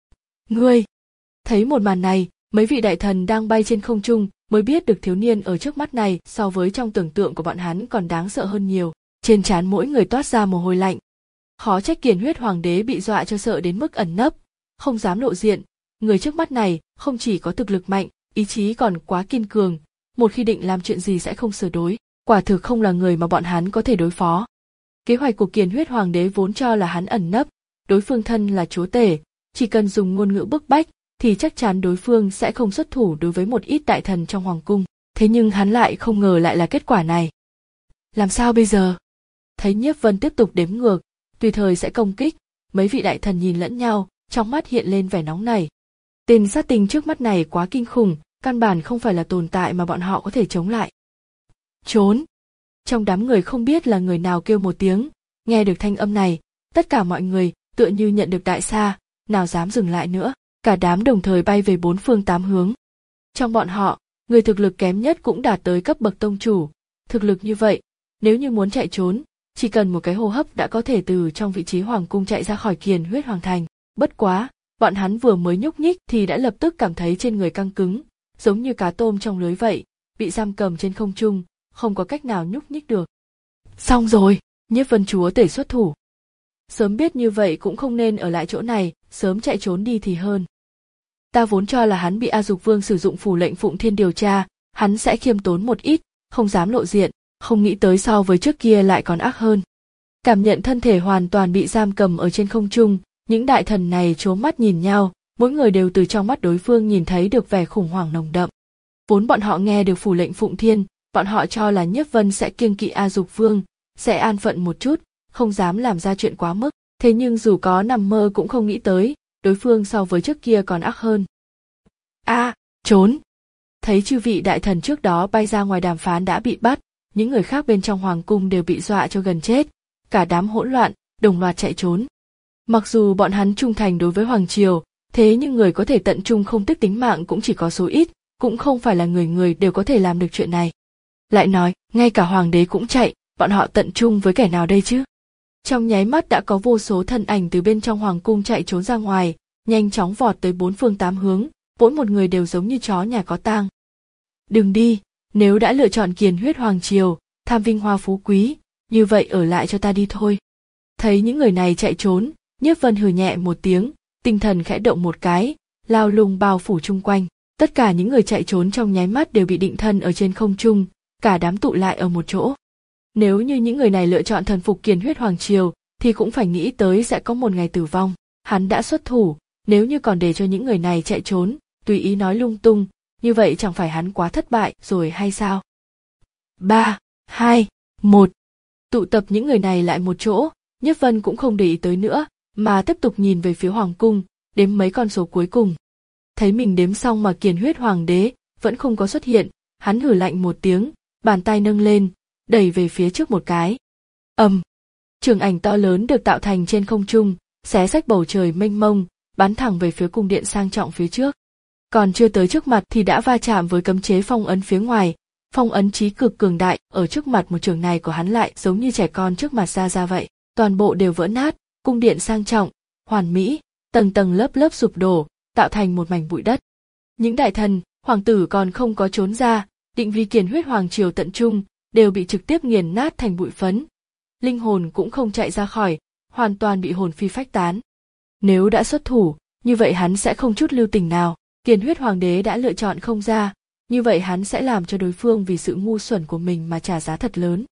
Ngươi! Thấy một màn này, mấy vị đại thần đang bay trên không trung mới biết được thiếu niên ở trước mắt này so với trong tưởng tượng của bọn hắn còn đáng sợ hơn nhiều, trên trán mỗi người toát ra mồ hôi lạnh. Khó trách Kiền Huyết hoàng đế bị dọa cho sợ đến mức ẩn nấp, không dám lộ diện, người trước mắt này không chỉ có thực lực mạnh, ý chí còn quá kiên cường, một khi định làm chuyện gì sẽ không sửa đối, quả thực không là người mà bọn hắn có thể đối phó. Kế hoạch của Kiền Huyết hoàng đế vốn cho là hắn ẩn nấp, đối phương thân là chúa tể, chỉ cần dùng ngôn ngữ bức bách thì chắc chắn đối phương sẽ không xuất thủ đối với một ít đại thần trong hoàng cung, thế nhưng hắn lại không ngờ lại là kết quả này. Làm sao bây giờ? Thấy Nhiếp Vân tiếp tục đếm ngược, tùy thời sẽ công kích, mấy vị đại thần nhìn lẫn nhau, trong mắt hiện lên vẻ nóng nảy. Tên sát tinh trước mắt này quá kinh khủng, căn bản không phải là tồn tại mà bọn họ có thể chống lại. Trốn! Trong đám người không biết là người nào kêu một tiếng, nghe được thanh âm này, tất cả mọi người tựa như nhận được đại sa, nào dám dừng lại nữa, cả đám đồng thời bay về bốn phương tám hướng. Trong bọn họ, người thực lực kém nhất cũng đạt tới cấp bậc tông chủ, thực lực như vậy, nếu như muốn chạy trốn, chỉ cần một cái hô hấp đã có thể từ trong vị trí hoàng cung chạy ra khỏi Kiền Huyết hoàng thành. Bất quá, bọn hắn vừa mới nhúc nhích thì đã lập tức cảm thấy trên người căng cứng, giống như cá tôm trong lưới vậy, bị giam cầm trên không trung, không có cách nào nhúc nhích được. Xong rồi, Nhiếp Vân chúa tể xuất thủ. Sớm biết như vậy cũng không nên ở lại chỗ này, sớm chạy trốn đi thì hơn. Ta vốn cho là hắn bị A Dục Vương sử dụng phủ lệnh Phụng Thiên điều tra, hắn sẽ khiêm tốn một ít, không dám lộ diện, không nghĩ tới so với trước kia lại còn ác hơn. Cảm nhận thân thể hoàn toàn bị giam cầm ở trên không trung, những đại thần này trố mắt nhìn nhau, mỗi người đều từ trong mắt đối phương nhìn thấy được vẻ khủng hoảng nồng đậm. Vốn bọn họ nghe được phủ lệnh Phụng Thiên, bọn họ cho là Nhiếp Vân sẽ kiêng kỵ A Dục Vương, sẽ an phận một chút, không dám làm ra chuyện quá mức, thế nhưng dù có nằm mơ cũng không nghĩ tới, đối phương so với trước kia còn ác hơn. A, à, trốn! Thấy chư vị đại thần trước đó bay ra ngoài đàm phán đã bị bắt, những người khác bên trong hoàng cung đều bị dọa cho gần chết, cả đám hỗn loạn, đồng loạt chạy trốn. Mặc dù bọn hắn trung thành đối với hoàng triều, Thế nhưng người có thể tận trung không tiếc tính mạng cũng chỉ có số ít, cũng không phải là người người đều có thể làm được chuyện này. Lại nói, ngay cả hoàng đế cũng chạy, bọn họ tận trung với kẻ nào đây chứ? Trong nháy mắt đã có vô số thân ảnh từ bên trong hoàng cung chạy trốn ra ngoài, nhanh chóng vọt tới bốn phương tám hướng, mỗi một người đều giống như chó nhà có tang. Đừng đi, nếu đã lựa chọn Kiền Huyết Hoàng Triều, tham vinh hoa phú quý, như vậy ở lại cho ta đi thôi. Thấy những người này chạy trốn, Nhiếp Vân hừ nhẹ một tiếng, tinh thần khẽ động một cái, lao lung bao phủ chung quanh. Tất cả những người chạy trốn trong nháy mắt đều bị định thân ở trên không trung, cả đám tụ lại ở một chỗ. Nếu như những người này lựa chọn thần phục Kiền Huyết Hoàng Triều, thì cũng phải nghĩ tới sẽ có một ngày tử vong. Hắn đã xuất thủ, nếu như còn để cho những người này chạy trốn, tùy ý nói lung tung, như vậy chẳng phải hắn quá thất bại rồi hay sao? Ba, hai, một. Tụ tập những người này lại một chỗ, Nhiếp Vân cũng không để ý tới nữa, mà tiếp tục nhìn về phía hoàng cung, đếm mấy con số cuối cùng. Thấy mình đếm xong mà Kiền Huyết Hoàng đế vẫn không có xuất hiện, hắn hừ lạnh một tiếng, bàn tay nâng lên, đẩy về phía trước một cái. Ầm, trường ảnh to lớn được tạo thành trên không trung, xé rách bầu trời mênh mông, bắn thẳng về phía cung điện sang trọng phía trước. Còn chưa tới trước mặt thì đã va chạm với cấm chế phong ấn phía ngoài. Phong ấn chí cực cường đại, ở trước mặt một trường này của hắn lại giống như trẻ con trước mặt Ra Ra vậy, toàn bộ đều vỡ nát, cung điện sang trọng, hoàn mỹ, tầng tầng lớp lớp sụp đổ, tạo thành một mảnh bụi đất. Những đại thần, hoàng tử còn không có trốn ra, định vì Kiền Huyết Hoàng Triều tận trung, đều bị trực tiếp nghiền nát thành bụi phấn. Linh hồn cũng không chạy ra khỏi, hoàn toàn bị hồn phi phách tán. Nếu đã xuất thủ, như vậy hắn sẽ không chút lưu tình nào. Kiền Huyết Hoàng đế đã lựa chọn không ra, như vậy hắn sẽ làm cho đối phương vì sự ngu xuẩn của mình mà trả giá thật lớn.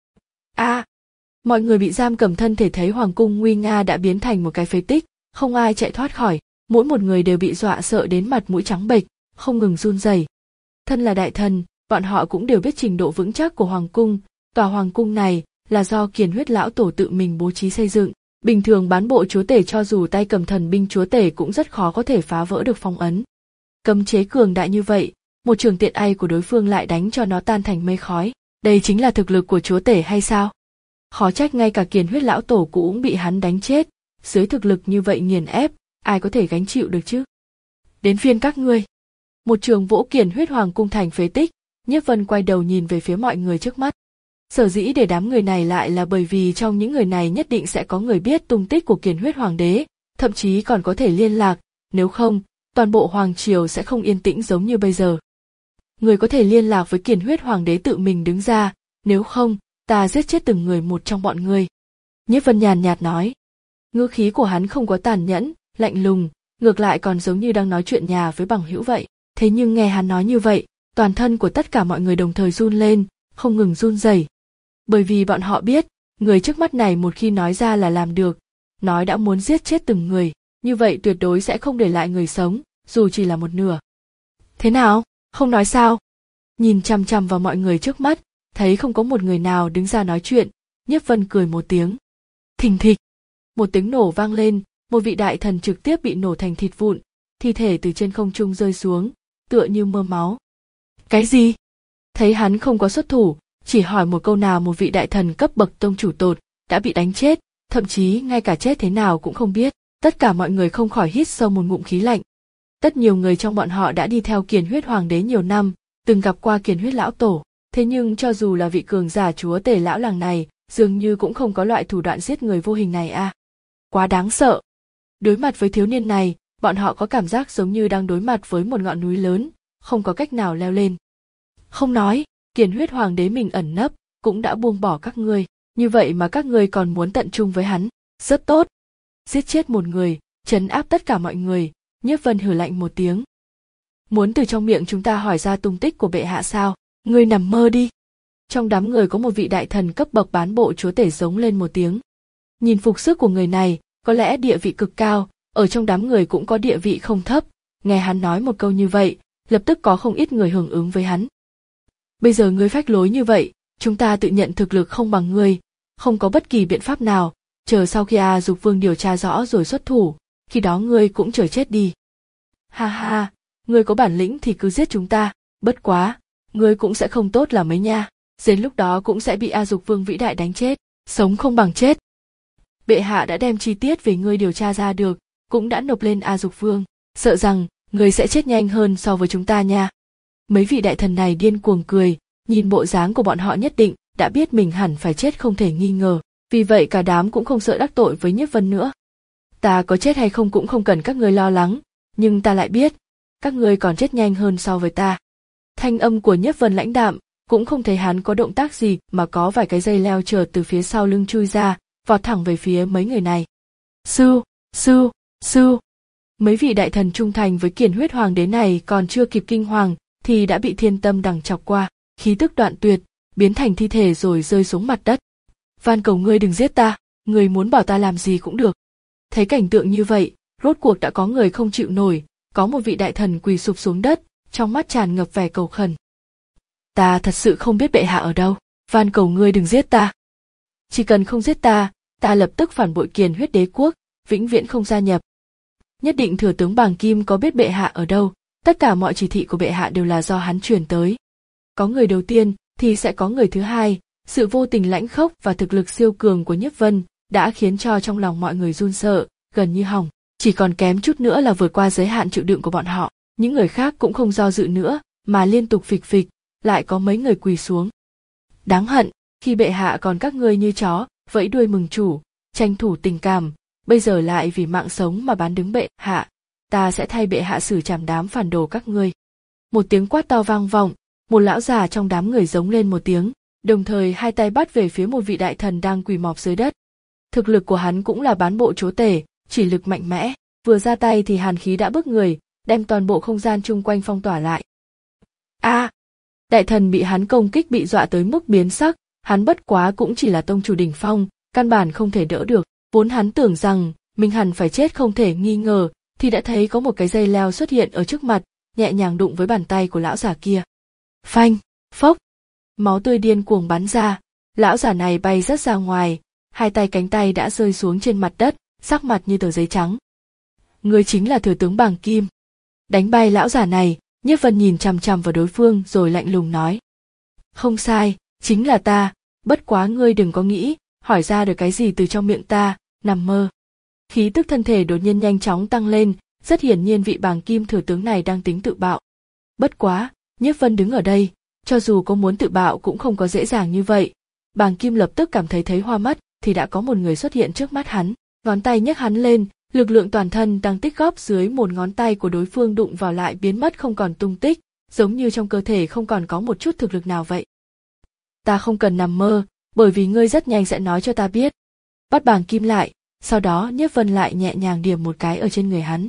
A, à, mọi người bị giam cầm thân thể thấy hoàng cung nguy nga đã biến thành một cái phế tích, không ai chạy thoát khỏi, mỗi một người đều bị dọa sợ đến mặt mũi trắng bệch, không ngừng run rẩy. Thân là đại thần, bọn họ cũng đều biết trình độ vững chắc của hoàng cung, tòa hoàng cung này là do Kiền Huyết lão tổ tự mình bố trí xây dựng, bình thường bán bộ chúa tể cho dù tay cầm thần binh chúa tể cũng rất khó có thể phá vỡ được phong ấn. Cấm chế cường đại như vậy, một trường tiện ay của đối phương lại đánh cho nó tan thành mây khói, đây chính là thực lực của chúa tể hay sao? Khó trách ngay cả Kiền Huyết lão tổ cũng bị hắn đánh chết, dưới thực lực như vậy nghiền ép, ai có thể gánh chịu được chứ? Đến phiên các ngươi. Một trường vỗ Kiền Huyết Hoàng cung thành phế tích, Nhiếp Vân quay đầu nhìn về phía mọi người trước mắt. Sở dĩ để đám người này lại là bởi vì trong những người này nhất định sẽ có người biết tung tích của Kiền Huyết Hoàng đế, thậm chí còn có thể liên lạc, nếu không, toàn bộ hoàng triều sẽ không yên tĩnh giống như bây giờ. Người có thể liên lạc với Kiền Huyết Hoàng đế tự mình đứng ra, nếu không, ta giết chết từng người một trong bọn ngươi. Nhiếp Vân nhàn nhạt nói. Ngữ khí của hắn không có tàn nhẫn, lạnh lùng, ngược lại còn giống như đang nói chuyện nhà với bằng hữu vậy. Thế nhưng nghe hắn nói như vậy, toàn thân của tất cả mọi người đồng thời run lên, không ngừng run rẩy. Bởi vì bọn họ biết, người trước mắt này một khi nói ra là làm được, nói đã muốn giết chết từng người, như vậy tuyệt đối sẽ không để lại người sống, dù chỉ là một nửa. Thế nào, không nói sao? Nhìn chằm chằm vào mọi người trước mắt, thấy không có một người nào đứng ra nói chuyện, Nhiếp Vân cười một tiếng. Thình thịch, một tiếng nổ vang lên, một vị đại thần trực tiếp bị nổ thành thịt vụn, thi thể từ trên không trung rơi xuống, tựa như mưa máu. Cái gì? Thấy hắn không có xuất thủ, chỉ hỏi một câu nào một vị đại thần cấp bậc tông chủ tột, đã bị đánh chết, thậm chí ngay cả chết thế nào cũng không biết, tất cả mọi người không khỏi hít sâu một ngụm khí lạnh. Tất nhiều người trong bọn họ đã đi theo Kiền Huyết Hoàng đế nhiều năm, từng gặp qua Kiền Huyết lão tổ, thế nhưng cho dù là vị cường giả chúa tể lão làng này, dường như cũng không có loại thủ đoạn giết người vô hình này a. À. Quá đáng sợ. Đối mặt với thiếu niên này, bọn họ có cảm giác giống như đang đối mặt với một ngọn núi lớn, không có cách nào leo lên. Không nói, Kiền Huyết Hoàng đế mình ẩn nấp, cũng đã buông bỏ các ngươi, như vậy mà các ngươi còn muốn tận trung với hắn, rất tốt. Giết chết một người, trấn áp tất cả mọi người, Nhiếp Vân hừ lạnh một tiếng. Muốn từ trong miệng chúng ta hỏi ra tung tích của bệ hạ sao? Ngươi nằm mơ đi. Trong đám người có một vị đại thần cấp bậc bán bộ chúa tể giống lên một tiếng. Nhìn phục sức của người này, có lẽ địa vị cực cao, ở trong đám người cũng có địa vị không thấp, nghe hắn nói một câu như vậy, lập tức có không ít người hưởng ứng với hắn. Bây giờ ngươi phách lối như vậy, chúng ta tự nhận thực lực không bằng ngươi, không có bất kỳ biện pháp nào, chờ sau khi A Dục Vương điều tra rõ rồi xuất thủ, khi đó ngươi cũng chờ chết đi. Ha ha, ngươi có bản lĩnh thì cứ giết chúng ta, bất quá, ngươi cũng sẽ không tốt là mấy nha, đến lúc đó cũng sẽ bị A Dục Vương vĩ đại đánh chết, sống không bằng chết. Bệ hạ đã đem chi tiết về ngươi điều tra ra được, cũng đã nộp lên A Dục Vương, sợ rằng người sẽ chết nhanh hơn so với chúng ta nha. Mấy vị đại thần này điên cuồng cười, nhìn bộ dáng của bọn họ nhất định đã biết mình hẳn phải chết không thể nghi ngờ, vì vậy cả đám cũng không sợ đắc tội với Nhiếp Vân nữa. Ta có chết hay không cũng không cần các ngươi lo lắng, nhưng ta lại biết, các ngươi còn chết nhanh hơn so với ta. Thanh âm của Nhiếp Vân lãnh đạm, cũng không thấy hắn có động tác gì mà có vài cái dây leo chợt từ phía sau lưng chui ra, vọt thẳng về phía mấy người này. Sư, sư, sư. Mấy vị đại thần trung thành với Kiền Huyết Hoàng đế này còn chưa kịp kinh hoàng thì đã bị Thiên Tâm đằng chọc qua, khí tức đoạn tuyệt, biến thành thi thể rồi rơi xuống mặt đất. Van cầu ngươi đừng giết ta, ngươi muốn bảo ta làm gì cũng được. Thấy cảnh tượng như vậy, rốt cuộc đã có người không chịu nổi, có một vị đại thần quỳ sụp xuống đất, trong mắt tràn ngập vẻ cầu khẩn. Ta thật sự không biết bệ hạ ở đâu, van cầu ngươi đừng giết ta. Chỉ cần không giết ta, ta lập tức phản bội Kiền Huyết đế quốc, vĩnh viễn không gia nhập. Nhất định thừa tướng Bàng Kim có biết bệ hạ ở đâu, tất cả mọi chỉ thị của bệ hạ đều là do hắn truyền tới. Có người đầu tiên thì sẽ có người thứ hai, sự vô tình lãnh khốc và thực lực siêu cường của Nhiếp Vân đã khiến cho trong lòng mọi người run sợ, gần như hỏng, chỉ còn kém chút nữa là vượt qua giới hạn chịu đựng của bọn họ. Những người khác cũng không do dự nữa, mà liên tục phịch phịch, lại có mấy người quỳ xuống. Đáng hận, khi bệ hạ còn các ngươi như chó, vẫy đuôi mừng chủ, tranh thủ tình cảm, bây giờ lại vì mạng sống mà bán đứng bệ hạ, ta sẽ thay bệ hạ xử trảm đám phản đồ các ngươi. Một tiếng quát to vang vọng, một lão già trong đám người giống lên một tiếng, đồng thời hai tay bắt về phía một vị đại thần đang quỳ mọp dưới đất. Thực lực của hắn cũng là bán bộ chúa tể, chỉ lực mạnh mẽ, vừa ra tay thì hàn khí đã bức người, đem toàn bộ không gian chung quanh phong tỏa lại. A! À, đại thần bị hắn công kích bị dọa tới mức biến sắc, hắn bất quá cũng chỉ là tông chủ đỉnh phong, căn bản không thể đỡ được, vốn hắn tưởng rằng mình hẳn phải chết không thể nghi ngờ, thì đã thấy có một cái dây leo xuất hiện ở trước mặt, nhẹ nhàng đụng với bàn tay của lão già kia. Phanh, phốc, máu tươi điên cuồng bắn ra, lão già này bay rất ra ngoài, hai tay cánh tay đã rơi xuống trên mặt đất, sắc mặt như tờ giấy trắng. Ngươi chính là thừa tướng Bàng Kim. Đánh bay lão già này, Nhiếp Vân nhìn chằm chằm vào đối phương rồi lạnh lùng nói. Không sai, chính là ta, bất quá ngươi đừng có nghĩ, hỏi ra được cái gì từ trong miệng ta, nằm mơ. Khí tức thân thể đột nhiên nhanh chóng tăng lên, rất hiển nhiên vị Bàng Kim thừa tướng này đang tính tự bạo. Bất quá, Nhiếp Vân đứng ở đây, cho dù có muốn tự bạo cũng không có dễ dàng như vậy. Bàng Kim lập tức cảm thấy thấy hoa mắt, thì đã có một người xuất hiện trước mắt hắn, ngón tay nhấc hắn lên, lực lượng toàn thân đang tích góp dưới một ngón tay của đối phương đụng vào lại biến mất không còn tung tích, giống như trong cơ thể không còn có một chút thực lực nào vậy. Ta không cần nằm mơ, bởi vì ngươi rất nhanh sẽ nói cho ta biết. Bắt Bàng Kim lại, sau đó Nhiếp Vân lại nhẹ nhàng điểm một cái ở trên người hắn.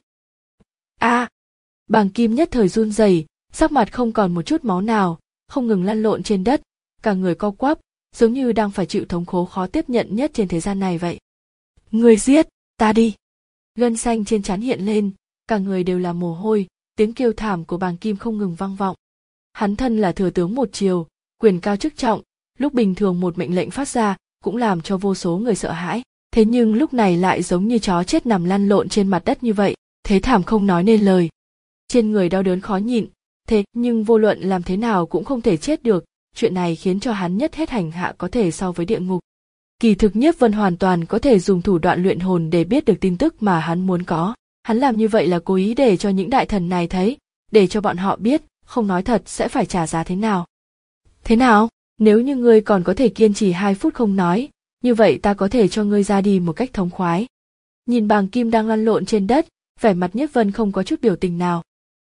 A! À, Bàng Kim nhất thời run rẩy, sắc mặt không còn một chút máu nào, không ngừng lăn lộn trên đất, cả người co quắp, giống như đang phải chịu thống khổ khó tiếp nhận nhất trên thế gian này vậy. Ngươi giết, ta đi! Gân xanh trên trán hiện lên, cả người đều là mồ hôi, tiếng kêu thảm của Bàng Kim không ngừng vang vọng. Hắn thân là thừa tướng một triều, quyền cao chức trọng, lúc bình thường một mệnh lệnh phát ra cũng làm cho vô số người sợ hãi, thế nhưng lúc này lại giống như chó chết nằm lăn lộn trên mặt đất như vậy, thế thảm không nói nên lời. Trên người đau đớn khó nhịn, thế nhưng vô luận làm thế nào cũng không thể chết được, chuyện này khiến cho hắn nhất hết hành hạ có thể so với địa ngục. Kỳ thực Nhiếp Vân hoàn toàn có thể dùng thủ đoạn luyện hồn để biết được tin tức mà hắn muốn có. Hắn làm như vậy là cố ý để cho những đại thần này thấy, để cho bọn họ biết, không nói thật sẽ phải trả giá thế nào. Thế nào? Nếu như ngươi còn có thể kiên trì hai phút không nói, như vậy ta có thể cho ngươi ra đi một cách thống khoái. Nhìn Bàng Kim đang lăn lộn trên đất, vẻ mặt Nhiếp Vân không có chút biểu tình nào.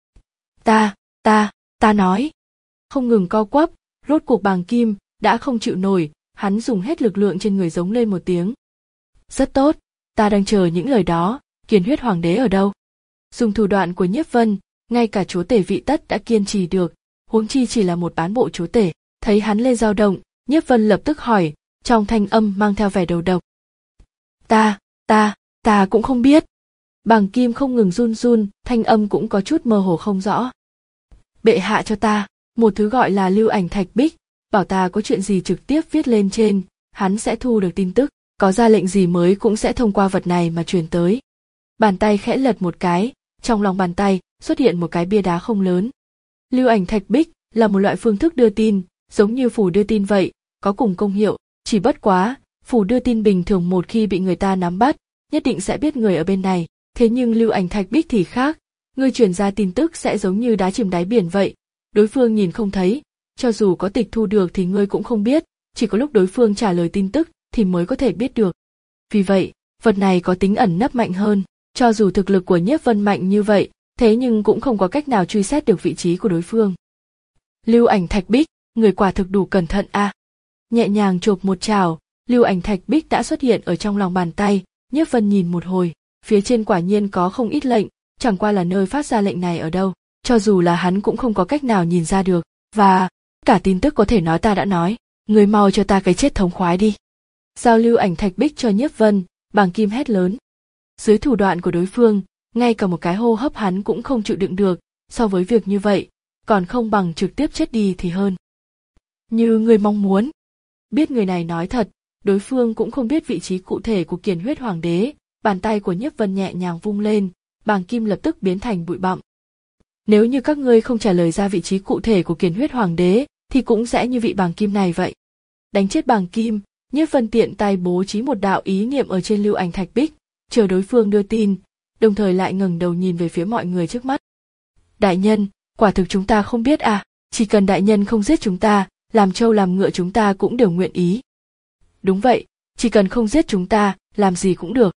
Ta, ta, ta nói. Không ngừng co quắp, rốt cuộc Bàng Kim đã không chịu nổi, hắn dùng hết lực lượng trên người giống lên một tiếng. Rất tốt, ta đang chờ những lời đó, Kiền Huyết Hoàng đế ở đâu? Dùng thủ đoạn của Nhiếp Vân, ngay cả chúa tể Vị Tất đã kiên trì được, huống chi chỉ là một bán bộ chúa tể. Thấy hắn lên dao động, Nhiếp Vân lập tức hỏi, trong thanh âm mang theo vẻ đầu độc. Ta, ta, ta cũng không biết. Bàng Kim không ngừng run run, thanh âm cũng có chút mơ hồ không rõ. Bệ hạ cho ta, một thứ gọi là lưu ảnh thạch bích, bảo ta có chuyện gì trực tiếp viết lên trên, hắn sẽ thu được tin tức, có ra lệnh gì mới cũng sẽ thông qua vật này mà truyền tới. Bàn tay khẽ lật một cái, trong lòng bàn tay xuất hiện một cái bia đá không lớn. Lưu ảnh thạch bích là một loại phương thức đưa tin, giống như phù đưa tin vậy, có cùng công hiệu, chỉ bất quá, phù đưa tin bình thường một khi bị người ta nắm bắt, nhất định sẽ biết người ở bên này, thế nhưng lưu ảnh thạch bích thì khác, Ngươi truyền ra tin tức sẽ giống như đá chìm đáy biển vậy, đối phương nhìn không thấy, cho dù có tịch thu được thì ngươi cũng không biết, chỉ có lúc đối phương trả lời tin tức thì mới có thể biết được. Vì vậy, vật này có tính ẩn nấp mạnh hơn, cho dù thực lực của Nhiếp Vân mạnh như vậy, thế nhưng cũng không có cách nào truy xét được vị trí của đối phương. Lưu Ảnh Thạch Bích, người quả thực đủ cẩn thận a. À. Nhẹ nhàng chộp một chảo, Lưu Ảnh Thạch Bích đã xuất hiện ở trong lòng bàn tay, Nhiếp Vân nhìn một hồi, phía trên quả nhiên có không ít lệnh, chẳng qua là nơi phát ra lệnh này ở đâu, cho dù là hắn cũng không có cách nào nhìn ra được, và cả tin tức có thể nói ta đã nói, người mau cho ta cái chết thống khoái đi. Giao Lưu Ảnh Thạch Bích cho Nhiếp Vân, Bàng Kim hét lớn. Dưới thủ đoạn của đối phương, ngay cả một cái hô hấp hắn cũng không chịu đựng được, so với việc như vậy, còn không bằng trực tiếp chết đi thì hơn. Như người mong muốn. Biết người này nói thật, đối phương cũng không biết vị trí cụ thể của Kiền Huyết Hoàng đế, bàn tay của Nhiếp Vân nhẹ nhàng vung lên, Bàng Kim lập tức biến thành bụi bặm. Nếu như các ngươi không trả lời ra vị trí cụ thể của Kiền Huyết Hoàng đế, thì cũng sẽ như vị Bàng Kim này vậy. Đánh chết Bàng Kim, Nhiếp Vân tiện tay bố trí một đạo ý niệm ở trên Lưu Ảnh Thạch Bích, chờ đối phương đưa tin, đồng thời lại ngẩng đầu nhìn về phía mọi người trước mắt. Đại nhân, quả thực chúng ta không biết à, chỉ cần đại nhân không giết chúng ta, làm trâu làm ngựa chúng ta cũng đều nguyện ý. Đúng vậy, chỉ cần không giết chúng ta, làm gì cũng được.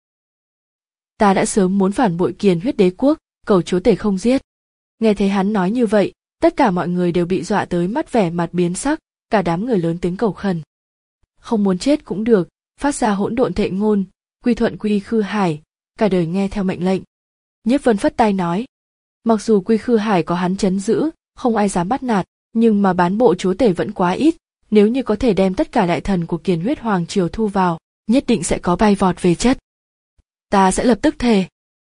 Ta đã sớm muốn phản bội Kiền Huyết Đế quốc, cầu chúa tể không giết. Nghe thấy hắn nói như vậy, tất cả mọi người đều bị dọa tới mắt vẻ mặt biến sắc, cả đám người lớn tiếng cầu khẩn. Không muốn chết cũng được, phát ra hỗn độn thệ ngôn, quy thuận Quy Khư Hải, cả đời nghe theo mệnh lệnh. Nhiếp Vân phất tay nói, mặc dù Quy Khư Hải có hắn trấn giữ, không ai dám bắt nạt, nhưng mà bán bộ chúa tể vẫn quá ít, nếu như có thể đem tất cả đại thần của Kiền Huyết Hoàng triều thu vào, nhất định sẽ có bay vọt về chất. Ta sẽ lập tức thề.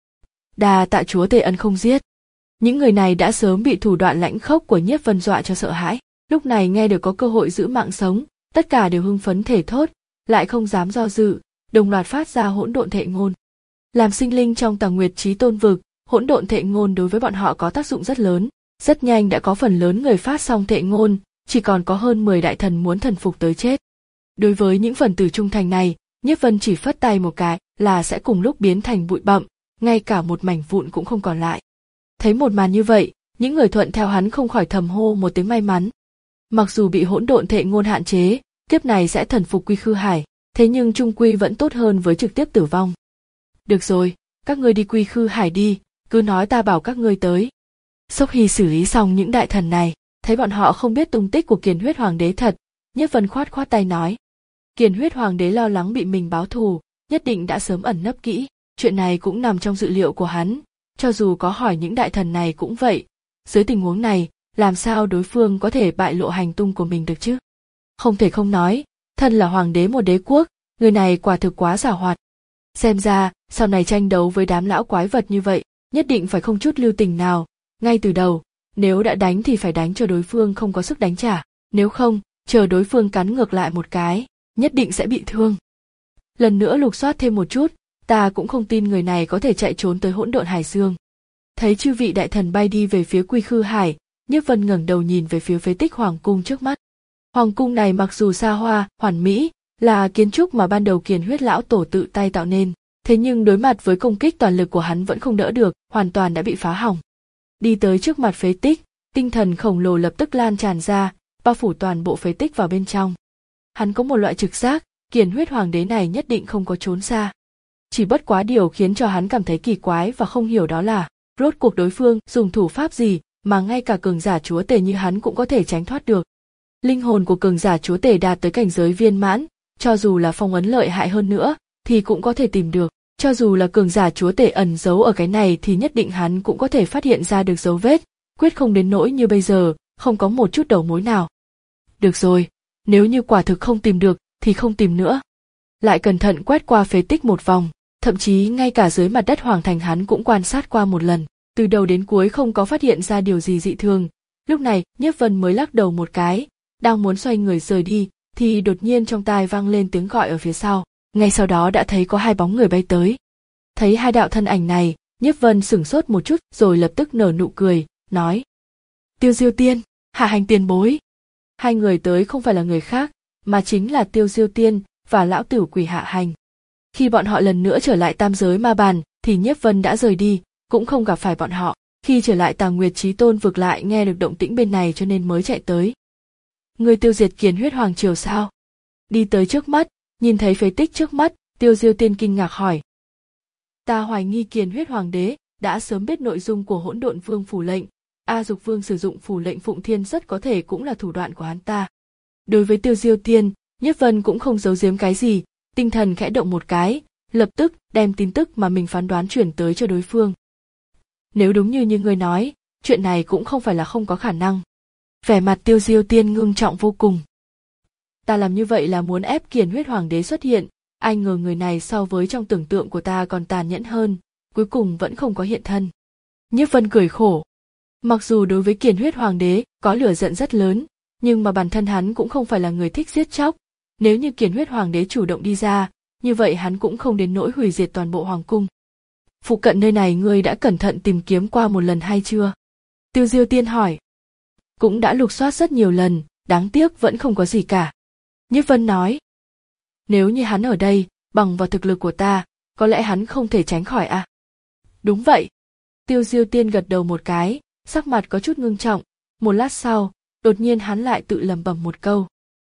Đà tạ chúa tể ân không giết. Những người này đã sớm bị thủ đoạn lãnh khốc của Nhiếp Vân dọa cho sợ hãi, lúc này nghe được có cơ hội giữ mạng sống, tất cả đều hưng phấn thể thốt, lại không dám do dự, đồng loạt phát ra hỗn độn thệ ngôn. Làm sinh linh trong Tàng Nguyệt Chí Tôn vực, hỗn độn thệ ngôn đối với bọn họ có tác dụng rất lớn, rất nhanh đã có phần lớn người phát xong thệ ngôn, chỉ còn có hơn mười đại thần muốn thần phục tới chết. Đối với những phần tử trung thành này, Nhiếp Vân chỉ phất tay một cái là sẽ cùng lúc biến thành bụi bặm, ngay cả một mảnh vụn cũng không còn lại. Thấy một màn như vậy, những người thuận theo hắn không khỏi thầm hô một tiếng may mắn. Mặc dù bị hỗn độn thệ ngôn hạn chế, kiếp này sẽ thần phục Quy Khư Hải, thế nhưng chung quy vẫn tốt hơn với trực tiếp tử vong. Được rồi, các ngươi đi Quy Khư Hải đi, cứ nói ta bảo các ngươi tới. Sốc Hy xử lý xong những đại thần này, thấy bọn họ không biết tung tích của Kiền Huyết Hoàng đế thật, Nhiếp Vân khoát khoát tay nói. Kiền Huyết Hoàng đế lo lắng bị mình báo thù, nhất định đã sớm ẩn nấp kỹ, chuyện này cũng nằm trong dự liệu của hắn, cho dù có hỏi những đại thần này cũng vậy. Dưới tình huống này, làm sao đối phương có thể bại lộ hành tung của mình được chứ? Không thể không nói, thân là hoàng đế một đế quốc, người này quả thực quá giàu hoạt. Xem ra, sau này tranh đấu với đám lão quái vật như vậy, nhất định phải không chút lưu tình nào, ngay từ đầu, nếu đã đánh thì phải đánh cho đối phương không có sức đánh trả, nếu không, chờ đối phương cắn ngược lại một cái, nhất định sẽ bị thương. Lần nữa lục soát thêm một chút, ta cũng không tin người này có thể chạy trốn tới hỗn độn hải dương. Thấy chư vị đại thần bay đi về phía Quy Khư Hải, Nhiếp Vân ngẩng đầu nhìn về phía phế tích hoàng cung trước mắt. Hoàng cung này mặc dù xa hoa, hoàn mỹ, là kiến trúc mà ban đầu Kiền Huyết lão tổ tự tay tạo nên, thế nhưng đối mặt với công kích toàn lực của hắn vẫn không đỡ được, hoàn toàn đã bị phá hỏng. Đi tới trước mặt phế tích, tinh thần khổng lồ lập tức lan tràn ra, bao phủ toàn bộ phế tích vào bên trong. Hắn có một loại trực giác, Kiền Huyết Hoàng đế này nhất định không có trốn xa. Chỉ bất quá điều khiến cho hắn cảm thấy kỳ quái và không hiểu đó là, rốt cuộc đối phương dùng thủ pháp gì mà ngay cả cường giả chúa tể như hắn cũng có thể tránh thoát được. Linh hồn của cường giả chúa tể đạt tới cảnh giới viên mãn, cho dù là phong ấn lợi hại hơn nữa, thì cũng có thể tìm được. Cho dù là cường giả chúa tể ẩn giấu ở cái này thì nhất định hắn cũng có thể phát hiện ra được dấu vết, quyết không đến nỗi như bây giờ, không có một chút đầu mối nào. Được rồi, nếu như quả thực không tìm được, thì không tìm nữa. Lại cẩn thận quét qua phế tích một vòng, thậm chí ngay cả dưới mặt đất hoàng thành hắn cũng quan sát qua một lần, từ đầu đến cuối không có phát hiện ra điều gì dị thường. Lúc này, Nhiếp Vân mới lắc đầu một cái, đang muốn xoay người rời đi, thì đột nhiên trong tai vang lên tiếng gọi ở phía sau, ngay sau đó đã thấy có hai bóng người bay tới. Thấy hai đạo thân ảnh này, Nhiếp Vân sửng sốt một chút rồi lập tức nở nụ cười, nói: Tiêu Diêu Tiên, Hạ Hành tiền bối. Hai người tới không phải là người khác, mà chính là Tiêu Diêu Tiên và lão tử quỷ Hạ Hành. Khi bọn họ lần nữa trở lại tam giới ma bàn, thì Nhiếp Vân đã rời đi, cũng không gặp phải bọn họ. Khi trở lại Tà Nguyệt Chí Tôn vực lại nghe được động tĩnh bên này cho nên mới chạy tới. Ngươi tiêu diệt Kiền Huyết Hoàng Triều sao? Đi tới trước mắt, nhìn thấy phế tích trước mắt, Tiêu Diêu Tiên kinh ngạc hỏi. Ta hoài nghi Kiền Huyết Hoàng đế đã sớm biết nội dung của Hỗn Độn Vương phủ lệnh, A Dục Vương sử dụng phủ lệnh Phụng Thiên rất có thể cũng là thủ đoạn của hắn ta. Đối với Tiêu Diêu Tiên, Nhiếp Vân cũng không giấu giếm cái gì, tinh thần khẽ động một cái, lập tức đem tin tức mà mình phán đoán chuyển tới cho đối phương. Nếu đúng như như ngươi nói, chuyện này cũng không phải là không có khả năng. Vẻ mặt Tiêu Diêu Tiên ngưng trọng vô cùng. Ta làm như vậy là muốn ép Kiền Huyết Hoàng đế xuất hiện, ai ngờ người này so với trong tưởng tượng của ta còn tàn nhẫn hơn, cuối cùng vẫn không có hiện thân. Nhiếp Vân cười khổ. Mặc dù đối với Kiền Huyết Hoàng đế có lửa giận rất lớn, nhưng mà bản thân hắn cũng không phải là người thích giết chóc. Nếu như Kiền Huyết Hoàng đế chủ động đi ra, như vậy hắn cũng không đến nỗi hủy diệt toàn bộ hoàng cung. Phụ cận nơi này ngươi đã cẩn thận tìm kiếm qua một lần hay chưa? Tiêu Diêu Tiên hỏi. Cũng đã lục soát rất nhiều lần, đáng tiếc vẫn không có gì cả. Nhiếp Vân nói. Nếu như hắn ở đây, bằng vào thực lực của ta, có lẽ hắn không thể tránh khỏi à? Đúng vậy. Tiêu Diêu Tiên gật đầu một cái, sắc mặt có chút ngưng trọng, một lát sau, đột nhiên hắn lại tự lẩm bẩm một câu.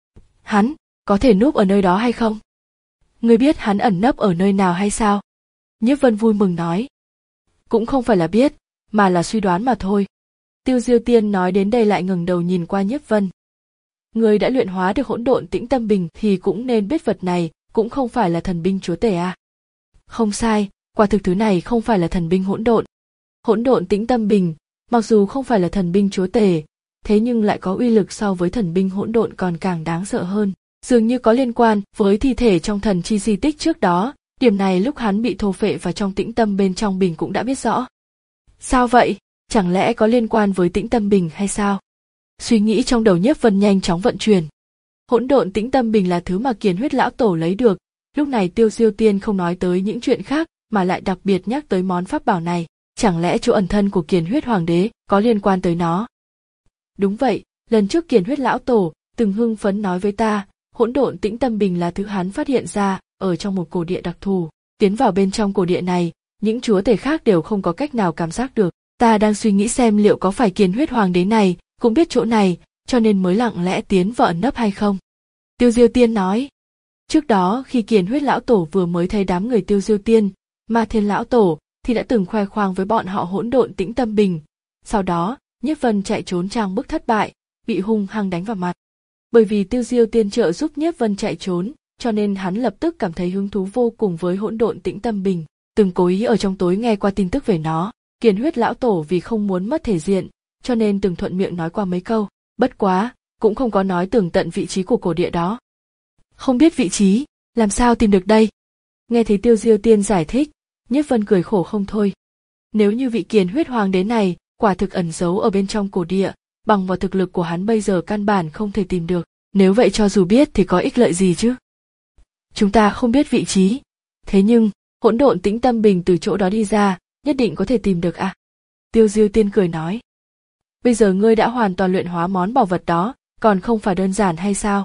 Hắn, có thể núp ở nơi đó hay không? Ngươi biết hắn ẩn nấp ở nơi nào hay sao? Nhiếp Vân vui mừng nói. Cũng không phải là biết, mà là suy đoán mà thôi. Tiêu Diêu Tiên nói đến đây lại ngẩng đầu nhìn qua Nhiếp Vân. Ngươi đã luyện hóa được Hỗn Độn Tĩnh Tâm Bình thì cũng nên biết vật này cũng không phải là thần binh chúa tể à? Không sai, quả thực thứ này không phải là thần binh hỗn độn. Hỗn Độn Tĩnh Tâm Bình, mặc dù không phải là thần binh chúa tể, thế nhưng lại có uy lực so với thần binh hỗn độn còn càng đáng sợ hơn. Dường như có liên quan với thi thể trong thần chi di tích trước đó, điểm này lúc hắn bị thổ phệ và trong tĩnh tâm bên trong bình cũng đã biết rõ. Sao vậy? Chẳng lẽ có liên quan với tĩnh tâm bình hay sao? Suy nghĩ trong đầu Nhiếp Vân nhanh chóng vận chuyển. Hỗn Độn Tĩnh Tâm Bình là thứ mà Kiền Huyết lão tổ lấy được, lúc này Tiêu Diêu Tiên không nói tới những chuyện khác mà lại đặc biệt nhắc tới món pháp bảo này, chẳng lẽ chỗ ẩn thân của Kiền Huyết Hoàng đế có liên quan tới nó? Đúng vậy, lần trước Kiền Huyết lão tổ từng hưng phấn nói với ta, Hỗn Độn Tĩnh Tâm Bình là thứ hắn phát hiện ra ở trong một cổ địa đặc thù, tiến vào bên trong cổ địa này, những chúa tể khác đều không có cách nào cảm giác được. Ta đang suy nghĩ xem liệu có phải Kiền Huyết Hoàng đế này cũng biết chỗ này, cho nên mới lặng lẽ tiến vào ẩn nấp hay không? Tiêu Diêu Tiên nói. Trước đó khi Kiền Huyết lão tổ vừa mới thấy đám người Tiêu Diêu Tiên, Ma Thiên lão tổ thì đã từng khoe khoang với bọn họ Hỗn Độn Tĩnh Tâm Bình. Sau đó, Nhiếp Vân chạy trốn trang bức thất bại, bị hung hăng đánh vào mặt. Bởi vì Tiêu Diêu Tiên trợ giúp Nhiếp Vân chạy trốn, cho nên hắn lập tức cảm thấy hứng thú vô cùng với Hỗn Độn Tĩnh Tâm Bình, từng cố ý ở trong tối nghe qua tin tức về nó. Kiền Huyết lão tổ vì không muốn mất thể diện, cho nên từng thuận miệng nói qua mấy câu, bất quá, cũng không có nói tường tận vị trí của cổ địa đó. Không biết vị trí, làm sao tìm được đây? Nghe thấy Tiêu Diêu Tiên giải thích, Nhiếp Vân cười khổ không thôi. Nếu như vị Kiền Huyết Hoàng đế này quả thực ẩn giấu ở bên trong cổ địa, bằng vào thực lực của hắn bây giờ căn bản không thể tìm được, nếu vậy cho dù biết thì có ích lợi gì chứ? Chúng ta không biết vị trí, thế nhưng, Hỗn Độn Tĩnh Tâm Bình từ chỗ đó đi ra, nhất định có thể tìm được à? Tiêu Diêu Tiên cười nói. Bây giờ ngươi đã hoàn toàn luyện hóa món bảo vật đó, còn không phải đơn giản hay sao?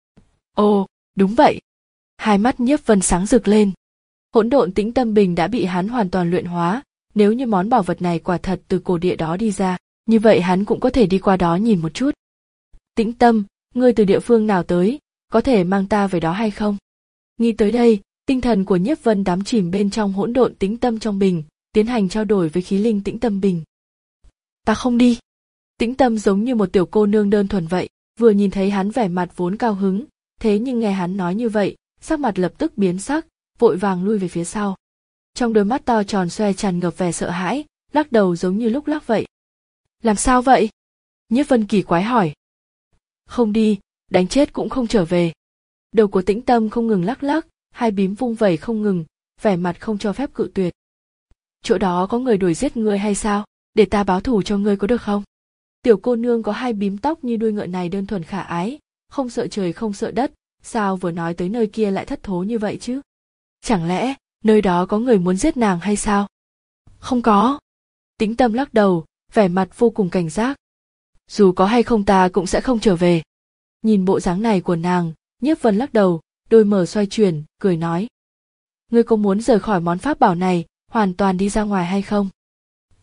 Ồ, đúng vậy. Hai mắt Nhiếp Vân sáng rực lên. Hỗn Độn Tĩnh Tâm Bình đã bị hắn hoàn toàn luyện hóa, nếu như món bảo vật này quả thật từ cổ địa đó đi ra, như vậy hắn cũng có thể đi qua đó nhìn một chút. Tĩnh Tâm, ngươi từ địa phương nào tới, có thể mang ta về đó hay không? Nghĩ tới đây, tinh thần của Nhiếp Vân đắm chìm bên trong Hỗn Độn Tĩnh Tâm trong bình, tiến hành trao đổi với khí linh Tĩnh Tâm Bình. Ta không đi. Tĩnh Tâm giống như một tiểu cô nương đơn thuần vậy, vừa nhìn thấy hắn vẻ mặt vốn cao hứng, thế nhưng nghe hắn nói như vậy, sắc mặt lập tức biến sắc, vội vàng lui về phía sau. Trong đôi mắt to tròn xoe tràn ngập vẻ sợ hãi, lắc đầu giống như lúc lắc vậy. Làm sao vậy? Nhiếp Vân kỳ quái hỏi. Không đi, đánh chết cũng không trở về. Đầu của Tĩnh Tâm không ngừng lắc lắc, hai bím vung vẩy không ngừng, vẻ mặt không cho phép cự tuyệt. Chỗ đó có người đuổi giết ngươi hay sao? Để ta báo thù cho ngươi có được không? Tiểu cô nương có hai bím tóc như đuôi ngựa này đơn thuần khả ái, không sợ trời không sợ đất, sao vừa nói tới nơi kia lại thất thố như vậy chứ? Chẳng lẽ, nơi đó có người muốn giết nàng hay sao? Không có. Tĩnh Tâm lắc đầu, vẻ mặt vô cùng cảnh giác. Dù có hay không ta cũng sẽ không trở về. Nhìn bộ dáng này của nàng, Nhiếp Vân lắc đầu, đôi mờ xoay chuyển, cười nói. Ngươi có muốn rời khỏi món pháp bảo này, hoàn toàn đi ra ngoài hay không?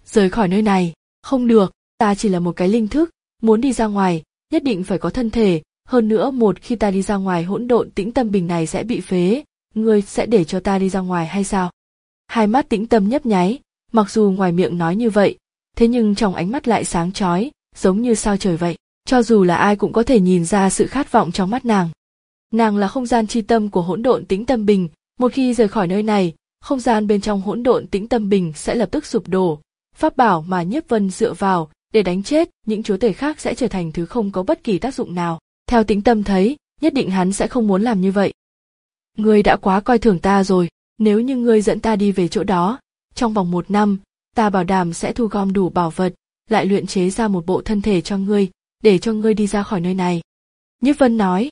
Rời khỏi nơi này, không được, ta chỉ là một cái linh thức, muốn đi ra ngoài, nhất định phải có thân thể, hơn nữa một khi ta đi ra ngoài hỗn độn tĩnh tâm bình này sẽ bị phế, ngươi sẽ để cho ta đi ra ngoài hay sao? Hai mắt tĩnh tâm nhấp nháy, mặc dù ngoài miệng nói như vậy, thế nhưng trong ánh mắt lại sáng chói, giống như sao trời vậy, cho dù là ai cũng có thể nhìn ra sự khát vọng trong mắt nàng. Nàng là không gian chi tâm của hỗn độn tĩnh tâm bình, một khi rời khỏi nơi này, không gian bên trong hỗn độn tĩnh tâm bình sẽ lập tức sụp đổ, pháp bảo mà Nhiếp Vân dựa vào để đánh chết những chúa tể khác sẽ trở thành thứ không có bất kỳ tác dụng nào. Theo tĩnh tâm thấy, nhất định hắn sẽ không muốn làm như vậy. Ngươi đã quá coi thường ta rồi, nếu như ngươi dẫn ta đi về chỗ đó, trong vòng một năm, ta bảo đảm sẽ thu gom đủ bảo vật, lại luyện chế ra một bộ thân thể cho ngươi, để cho ngươi đi ra khỏi nơi này. Nhiếp Vân nói.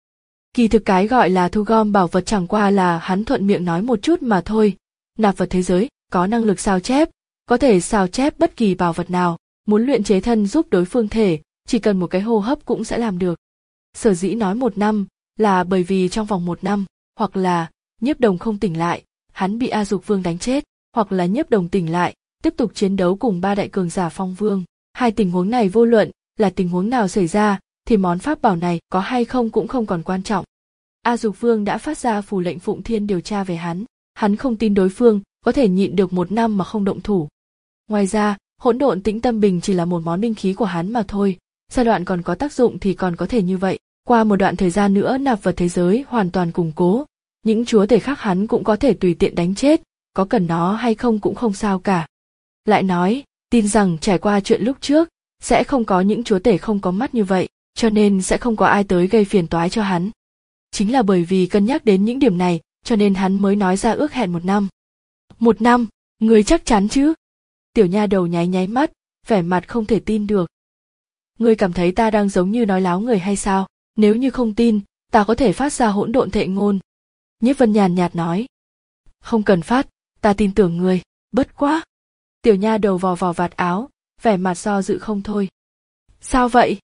Kỳ thực cái gọi là thu gom bảo vật chẳng qua là hắn thuận miệng nói một chút mà thôi. Nạp vật thế giới, có năng lực sao chép, có thể sao chép bất kỳ bảo vật nào, muốn luyện chế thân giúp đối phương thể, chỉ cần một cái hô hấp cũng sẽ làm được. Sở dĩ nói một năm, là bởi vì trong vòng một năm, hoặc là Nhiếp Đồng không tỉnh lại, hắn bị A Dục Vương đánh chết, hoặc là Nhiếp Đồng tỉnh lại, tiếp tục chiến đấu cùng ba đại cường giả Phong Vương. Hai tình huống này vô luận là tình huống nào xảy ra, thì món pháp bảo này có hay không cũng không còn quan trọng. A Dục Vương đã phát ra phù lệnh Phụng Thiên điều tra về hắn, hắn không tin đối phương có thể nhịn được một năm mà không động thủ. Ngoài ra, hỗn độn tĩnh tâm bình chỉ là một món binh khí của hắn mà thôi, giai đoạn còn có tác dụng thì còn có thể như vậy. Qua một đoạn thời gian nữa nạp vật thế giới hoàn toàn củng cố, những chúa tể khác hắn cũng có thể tùy tiện đánh chết, có cần nó hay không cũng không sao cả. Lại nói, tin rằng trải qua chuyện lúc trước, sẽ không có những chúa tể không có mắt như vậy, cho nên sẽ không có ai tới gây phiền toái cho hắn. Chính là bởi vì cân nhắc đến những điểm này, cho nên hắn mới nói ra ước hẹn một năm. Một năm, người chắc chắn chứ? Tiểu nha đầu nháy nháy mắt, vẻ mặt không thể tin được. Ngươi cảm thấy ta đang giống như nói láo người hay sao? Nếu như không tin, ta có thể phát ra hỗn độn thệ ngôn. Nhiếp Vân nhàn nhạt nói. Không cần phát, ta tin tưởng ngươi, bất quá. Tiểu nha đầu vò vò vạt áo, vẻ mặt do dự không thôi. Sao vậy?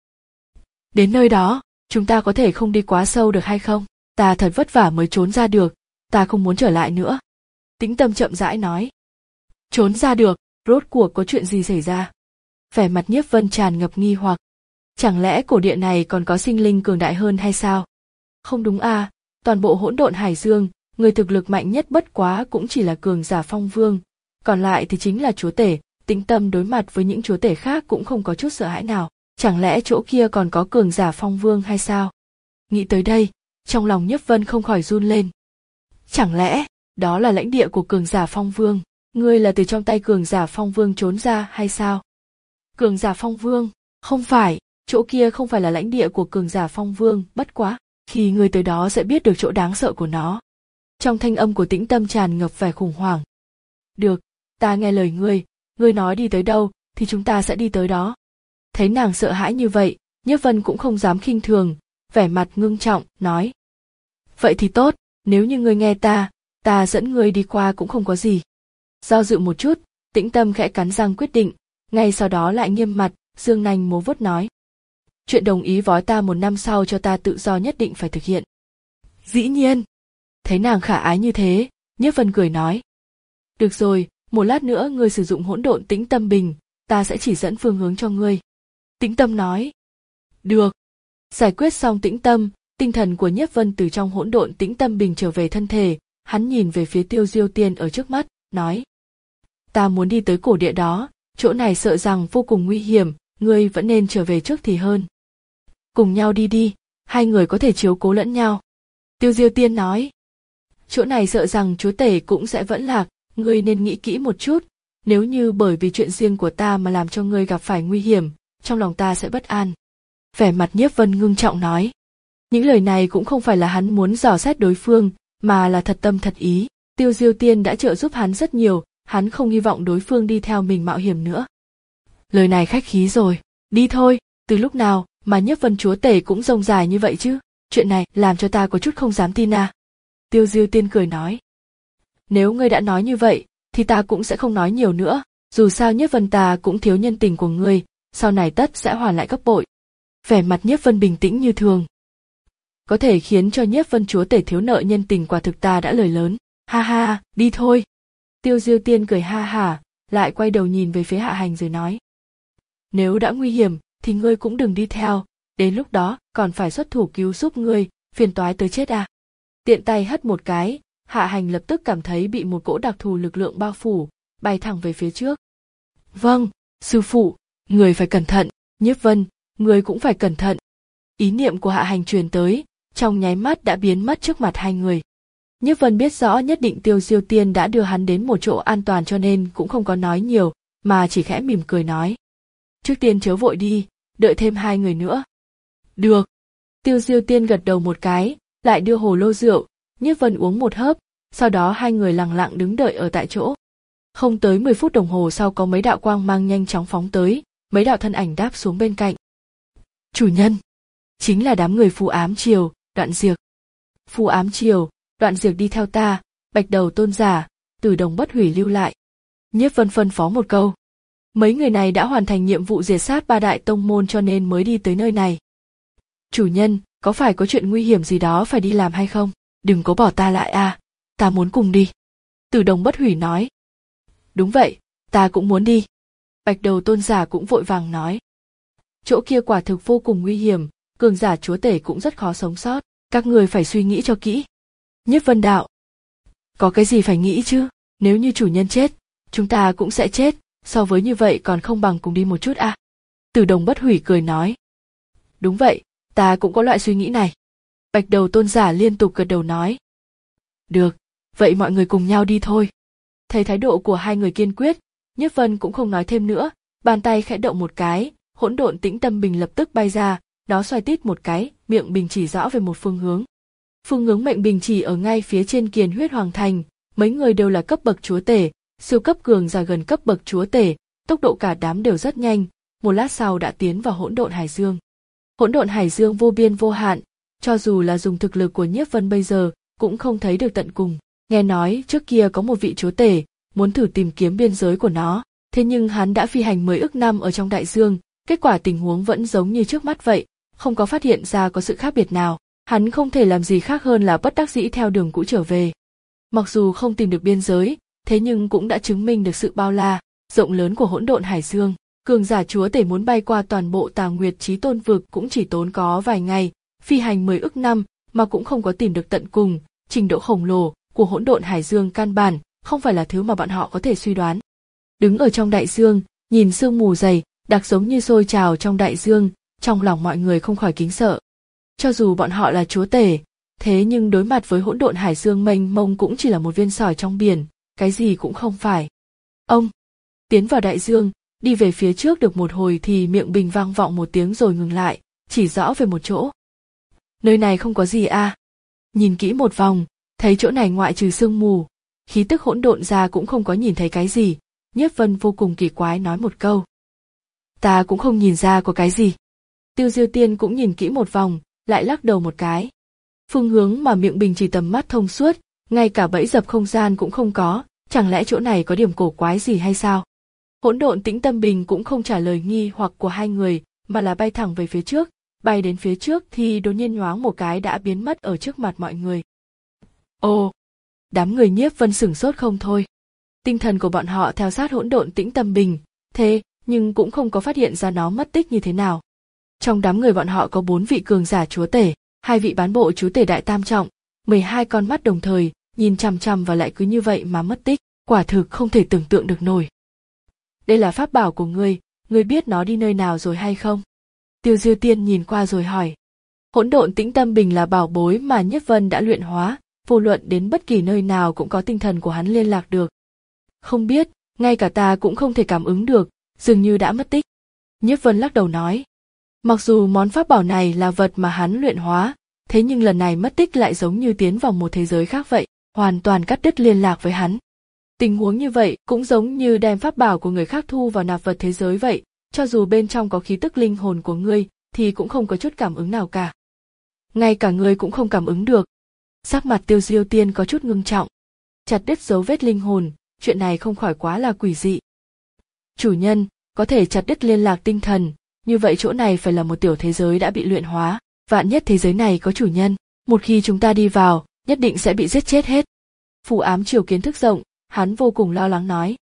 Đến nơi đó, chúng ta có thể không đi quá sâu được hay không? Ta thật vất vả mới trốn ra được, ta không muốn trở lại nữa. Tĩnh tâm chậm rãi nói. Trốn ra được, rốt cuộc có chuyện gì xảy ra? Vẻ mặt Nhiếp Vân tràn ngập nghi hoặc. Chẳng lẽ cổ địa này còn có sinh linh cường đại hơn hay sao? Không đúng à, toàn bộ hỗn độn hải dương, người thực lực mạnh nhất bất quá cũng chỉ là cường giả Phong Vương, còn lại thì chính là chúa tể. Tĩnh tâm đối mặt với những chúa tể khác cũng không có chút sợ hãi nào, chẳng lẽ chỗ kia còn có cường giả Phong Vương hay sao? Nghĩ tới đây, trong lòng Nhiếp Vân không khỏi run lên. Chẳng lẽ, đó là lãnh địa của cường giả Phong Vương, ngươi là từ trong tay cường giả Phong Vương trốn ra hay sao? Cường giả Phong Vương, không phải, chỗ kia không phải là lãnh địa của cường giả Phong Vương, bất quá, khi ngươi tới đó sẽ biết được chỗ đáng sợ của nó. Trong thanh âm của Tĩnh tâm tràn ngập vẻ khủng hoảng. Được, ta nghe lời ngươi, ngươi nói đi tới đâu, thì chúng ta sẽ đi tới đó. Thấy nàng sợ hãi như vậy, Nhiếp Vân cũng không dám khinh thường, vẻ mặt ngưng trọng, nói. Vậy thì tốt, nếu như ngươi nghe ta, ta dẫn ngươi đi qua cũng không có gì. Do dự một chút, Tĩnh tâm khẽ cắn răng quyết định, ngay sau đó lại nghiêm mặt, dương nanh múa vuốt nói. Chuyện đồng ý vói ta một năm sau cho ta tự do nhất định phải thực hiện. Dĩ nhiên. Thấy nàng khả ái như thế, Nhiếp Vân cười nói. Được rồi, một lát nữa ngươi sử dụng hỗn độn tĩnh tâm bình, ta sẽ chỉ dẫn phương hướng cho ngươi. Tĩnh tâm nói. Được. Giải quyết xong tĩnh tâm, tinh thần của Nhiếp Vân từ trong hỗn độn tĩnh tâm bình trở về thân thể, hắn nhìn về phía Tiêu Diêu Tiên ở trước mắt, nói. Ta muốn đi tới cổ địa đó, chỗ này sợ rằng vô cùng nguy hiểm, ngươi vẫn nên trở về trước thì hơn. Cùng nhau đi đi, hai người có thể chiếu cố lẫn nhau. Tiêu Diêu Tiên nói. Chỗ này sợ rằng chúa tể cũng sẽ vẫn lạc, ngươi nên nghĩ kỹ một chút, nếu như bởi vì chuyện riêng của ta mà làm cho ngươi gặp phải nguy hiểm, trong lòng ta sẽ bất an. Vẻ mặt Nhiếp Vân ngưng trọng nói. Những lời này cũng không phải là hắn muốn dò xét đối phương, mà là thật tâm thật ý. Tiêu Diêu Tiên đã trợ giúp hắn rất nhiều, hắn không hy vọng đối phương đi theo mình mạo hiểm nữa. Lời này khách khí rồi, đi thôi, từ lúc nào mà Nhiếp Vân chúa tể cũng rông dài như vậy chứ, chuyện này làm cho ta có chút không dám tin à. Tiêu Diêu Tiên cười nói. Nếu ngươi đã nói như vậy, thì ta cũng sẽ không nói nhiều nữa, dù sao Nhiếp Vân ta cũng thiếu nhân tình của ngươi, sau này tất sẽ hoàn lại gấp bội. Vẻ mặt Nhiếp Vân bình tĩnh như thường. Có thể khiến cho Nhiếp Vân chúa tể thiếu nợ nhân tình quả thực ta đã lời lớn, ha ha, đi thôi. Tiêu Diêu Tiên cười ha hả, lại quay đầu nhìn về phía Hạ Hành rồi nói. Nếu đã nguy hiểm thì ngươi cũng đừng đi theo, đến lúc đó còn phải xuất thủ cứu giúp ngươi, phiền toái tới chết à. Tiện tay hất một cái, Hạ Hành lập tức cảm thấy bị một cỗ đặc thù lực lượng bao phủ, bay thẳng về phía trước. Vâng, sư phụ, người phải cẩn thận, Nhiếp Vân, người cũng phải cẩn thận. Ý niệm của Hạ Hành truyền tới, trong nháy mắt đã biến mất trước mặt hai người. Nhiếp Vân biết rõ nhất định Tiêu Diêu Tiên đã đưa hắn đến một chỗ an toàn cho nên cũng không có nói nhiều, mà chỉ khẽ mỉm cười nói. Trước tiên chớ vội đi, đợi thêm hai người nữa. Được. Tiêu Diêu Tiên gật đầu một cái, lại đưa hồ lô rượu, Nhiếp Vân uống một hớp, sau đó hai người lặng lặng đứng đợi ở tại chỗ. Không tới mười phút đồng hồ sau có mấy đạo quang mang nhanh chóng phóng tới, mấy đạo thân ảnh đáp xuống bên cạnh. Chủ nhân, chính là đám người Phù Ám Triều, Đoạn Diệc. Phù Ám Triều, Đoạn Diệc đi theo ta, Bạch Đầu Tôn giả, Tử Đồng Bất Hủy lưu lại. Nhiếp Vân phân phó một câu. Mấy người này đã hoàn thành nhiệm vụ diệt sát ba đại tông môn cho nên mới đi tới nơi này. Chủ nhân, có phải có chuyện nguy hiểm gì đó phải đi làm hay không? Đừng có bỏ ta lại à, ta muốn cùng đi. Tử Đồng Bất Hủy nói. Đúng vậy, ta cũng muốn đi. Bạch Đầu Tôn giả cũng vội vàng nói. Chỗ kia quả thực vô cùng nguy hiểm, cường giả chúa tể cũng rất khó sống sót, các người phải suy nghĩ cho kỹ. Nhiếp Vân đạo. Có cái gì phải nghĩ chứ, nếu như chủ nhân chết, chúng ta cũng sẽ chết, so với như vậy còn không bằng cùng đi một chút à. Tử Đồng Bất Hủy cười nói. Đúng vậy, ta cũng có loại suy nghĩ này. Bạch Đầu Tôn giả liên tục gật đầu nói. Được, vậy mọi người cùng nhau đi thôi. Thấy thái độ của hai người kiên quyết, Nhiếp Vân cũng không nói thêm nữa, bàn tay khẽ động một cái, hỗn độn tĩnh tâm bình lập tức bay ra, nó xoay tít một cái, miệng bình chỉ rõ về một phương hướng. Phương hướng mệnh bình chỉ ở ngay phía trên Kiền Huyết Hoàng Thành, mấy người đều là cấp bậc chúa tể, siêu cấp cường giả gần cấp bậc chúa tể, tốc độ cả đám đều rất nhanh, một lát sau đã tiến vào hỗn độn hải dương. Hỗn độn hải dương vô biên vô hạn, cho dù là dùng thực lực của Nhiếp Vân bây giờ, cũng không thấy được tận cùng. Nghe nói trước kia có một vị chúa tể, muốn thử tìm kiếm biên giới của nó, thế nhưng hắn đã phi hành mười ức năm ở trong đại dương, kết quả tình huống vẫn giống như trước mắt vậy, không có phát hiện ra có sự khác biệt nào, hắn không thể làm gì khác hơn là bất đắc dĩ theo đường cũ trở về. Mặc dù không tìm được biên giới, thế nhưng cũng đã chứng minh được sự bao la, rộng lớn của hỗn độn hải dương. Cường giả chúa tể muốn bay qua toàn bộ Tà Nguyệt Chí Tôn vực cũng chỉ tốn có vài ngày, phi hành mười ức năm mà cũng không có tìm được tận cùng, trình độ khổng lồ của hỗn độn hải dương căn bản không phải là thứ mà bọn họ có thể suy đoán. Đứng ở trong đại dương, nhìn sương mù dày, đặc giống như sôi trào trong đại dương, trong lòng mọi người không khỏi kính sợ. Cho dù bọn họ là chúa tể, thế nhưng đối mặt với hỗn độn hải dương mênh mông cũng chỉ là một viên sỏi trong biển, cái gì cũng không phải. Ông tiến vào đại dương, đi về phía trước được một hồi thì miệng bình vang vọng một tiếng rồi ngừng lại, chỉ rõ về một chỗ. Nơi này không có gì à? Nhìn kỹ một vòng, thấy chỗ này ngoại trừ sương mù, khí tức hỗn độn ra cũng không có nhìn thấy cái gì. Nhiếp Vân vô cùng kỳ quái nói một câu. Ta cũng không nhìn ra có cái gì. Tiêu Diêu Tiên cũng nhìn kỹ một vòng, lại lắc đầu một cái. Phương hướng mà miệng bình chỉ tầm mắt thông suốt, ngay cả bẫy dập không gian cũng không có, chẳng lẽ chỗ này có điểm cổ quái gì hay sao? Hỗn độn tĩnh tâm bình cũng không trả lời nghi hoặc của hai người, mà là bay thẳng về phía trước, bay đến phía trước thì đột nhiên nhoáng một cái đã biến mất ở trước mặt mọi người. Ồ! Đám người Nhiếp Vân sửng sốt không thôi. Tinh thần của bọn họ theo sát hỗn độn tĩnh tâm bình, thế nhưng cũng không có phát hiện ra nó mất tích như thế nào. Trong đám người bọn họ có bốn vị cường giả chúa tể, hai vị bán bộ chúa tể đại tam trọng, mười hai con mắt đồng thời, nhìn chằm chằm và lại cứ như vậy mà mất tích, quả thực không thể tưởng tượng được nổi. Đây là pháp bảo của ngươi, ngươi biết nó đi nơi nào rồi hay không? Tiêu Diêu Tiên nhìn qua rồi hỏi. Hỗn độn tĩnh tâm bình là bảo bối mà Nhiếp Vân đã luyện hóa, vô luận đến bất kỳ nơi nào cũng có tinh thần của hắn liên lạc được. Không biết, ngay cả ta cũng không thể cảm ứng được, dường như đã mất tích. Nhiếp Vân lắc đầu nói. Mặc dù món pháp bảo này là vật mà hắn luyện hóa, thế nhưng lần này mất tích lại giống như tiến vào một thế giới khác vậy, hoàn toàn cắt đứt liên lạc với hắn. Tình huống như vậy cũng giống như đem pháp bảo của người khác thu vào nạp vật thế giới vậy, cho dù bên trong có khí tức linh hồn của ngươi thì cũng không có chút cảm ứng nào cả. Ngay cả ngươi cũng không cảm ứng được. Sắc mặt Tiêu Diêu Tiên có chút ngưng trọng. Chặt đứt dấu vết linh hồn, chuyện này không khỏi quá là quỷ dị. Chủ nhân, có thể chặt đứt liên lạc tinh thần, như vậy chỗ này phải là một tiểu thế giới đã bị luyện hóa, vạn nhất thế giới này có chủ nhân, một khi chúng ta đi vào, nhất định sẽ bị giết chết hết. Phù Ám Triều kiến thức rộng, hắn vô cùng lo lắng nói.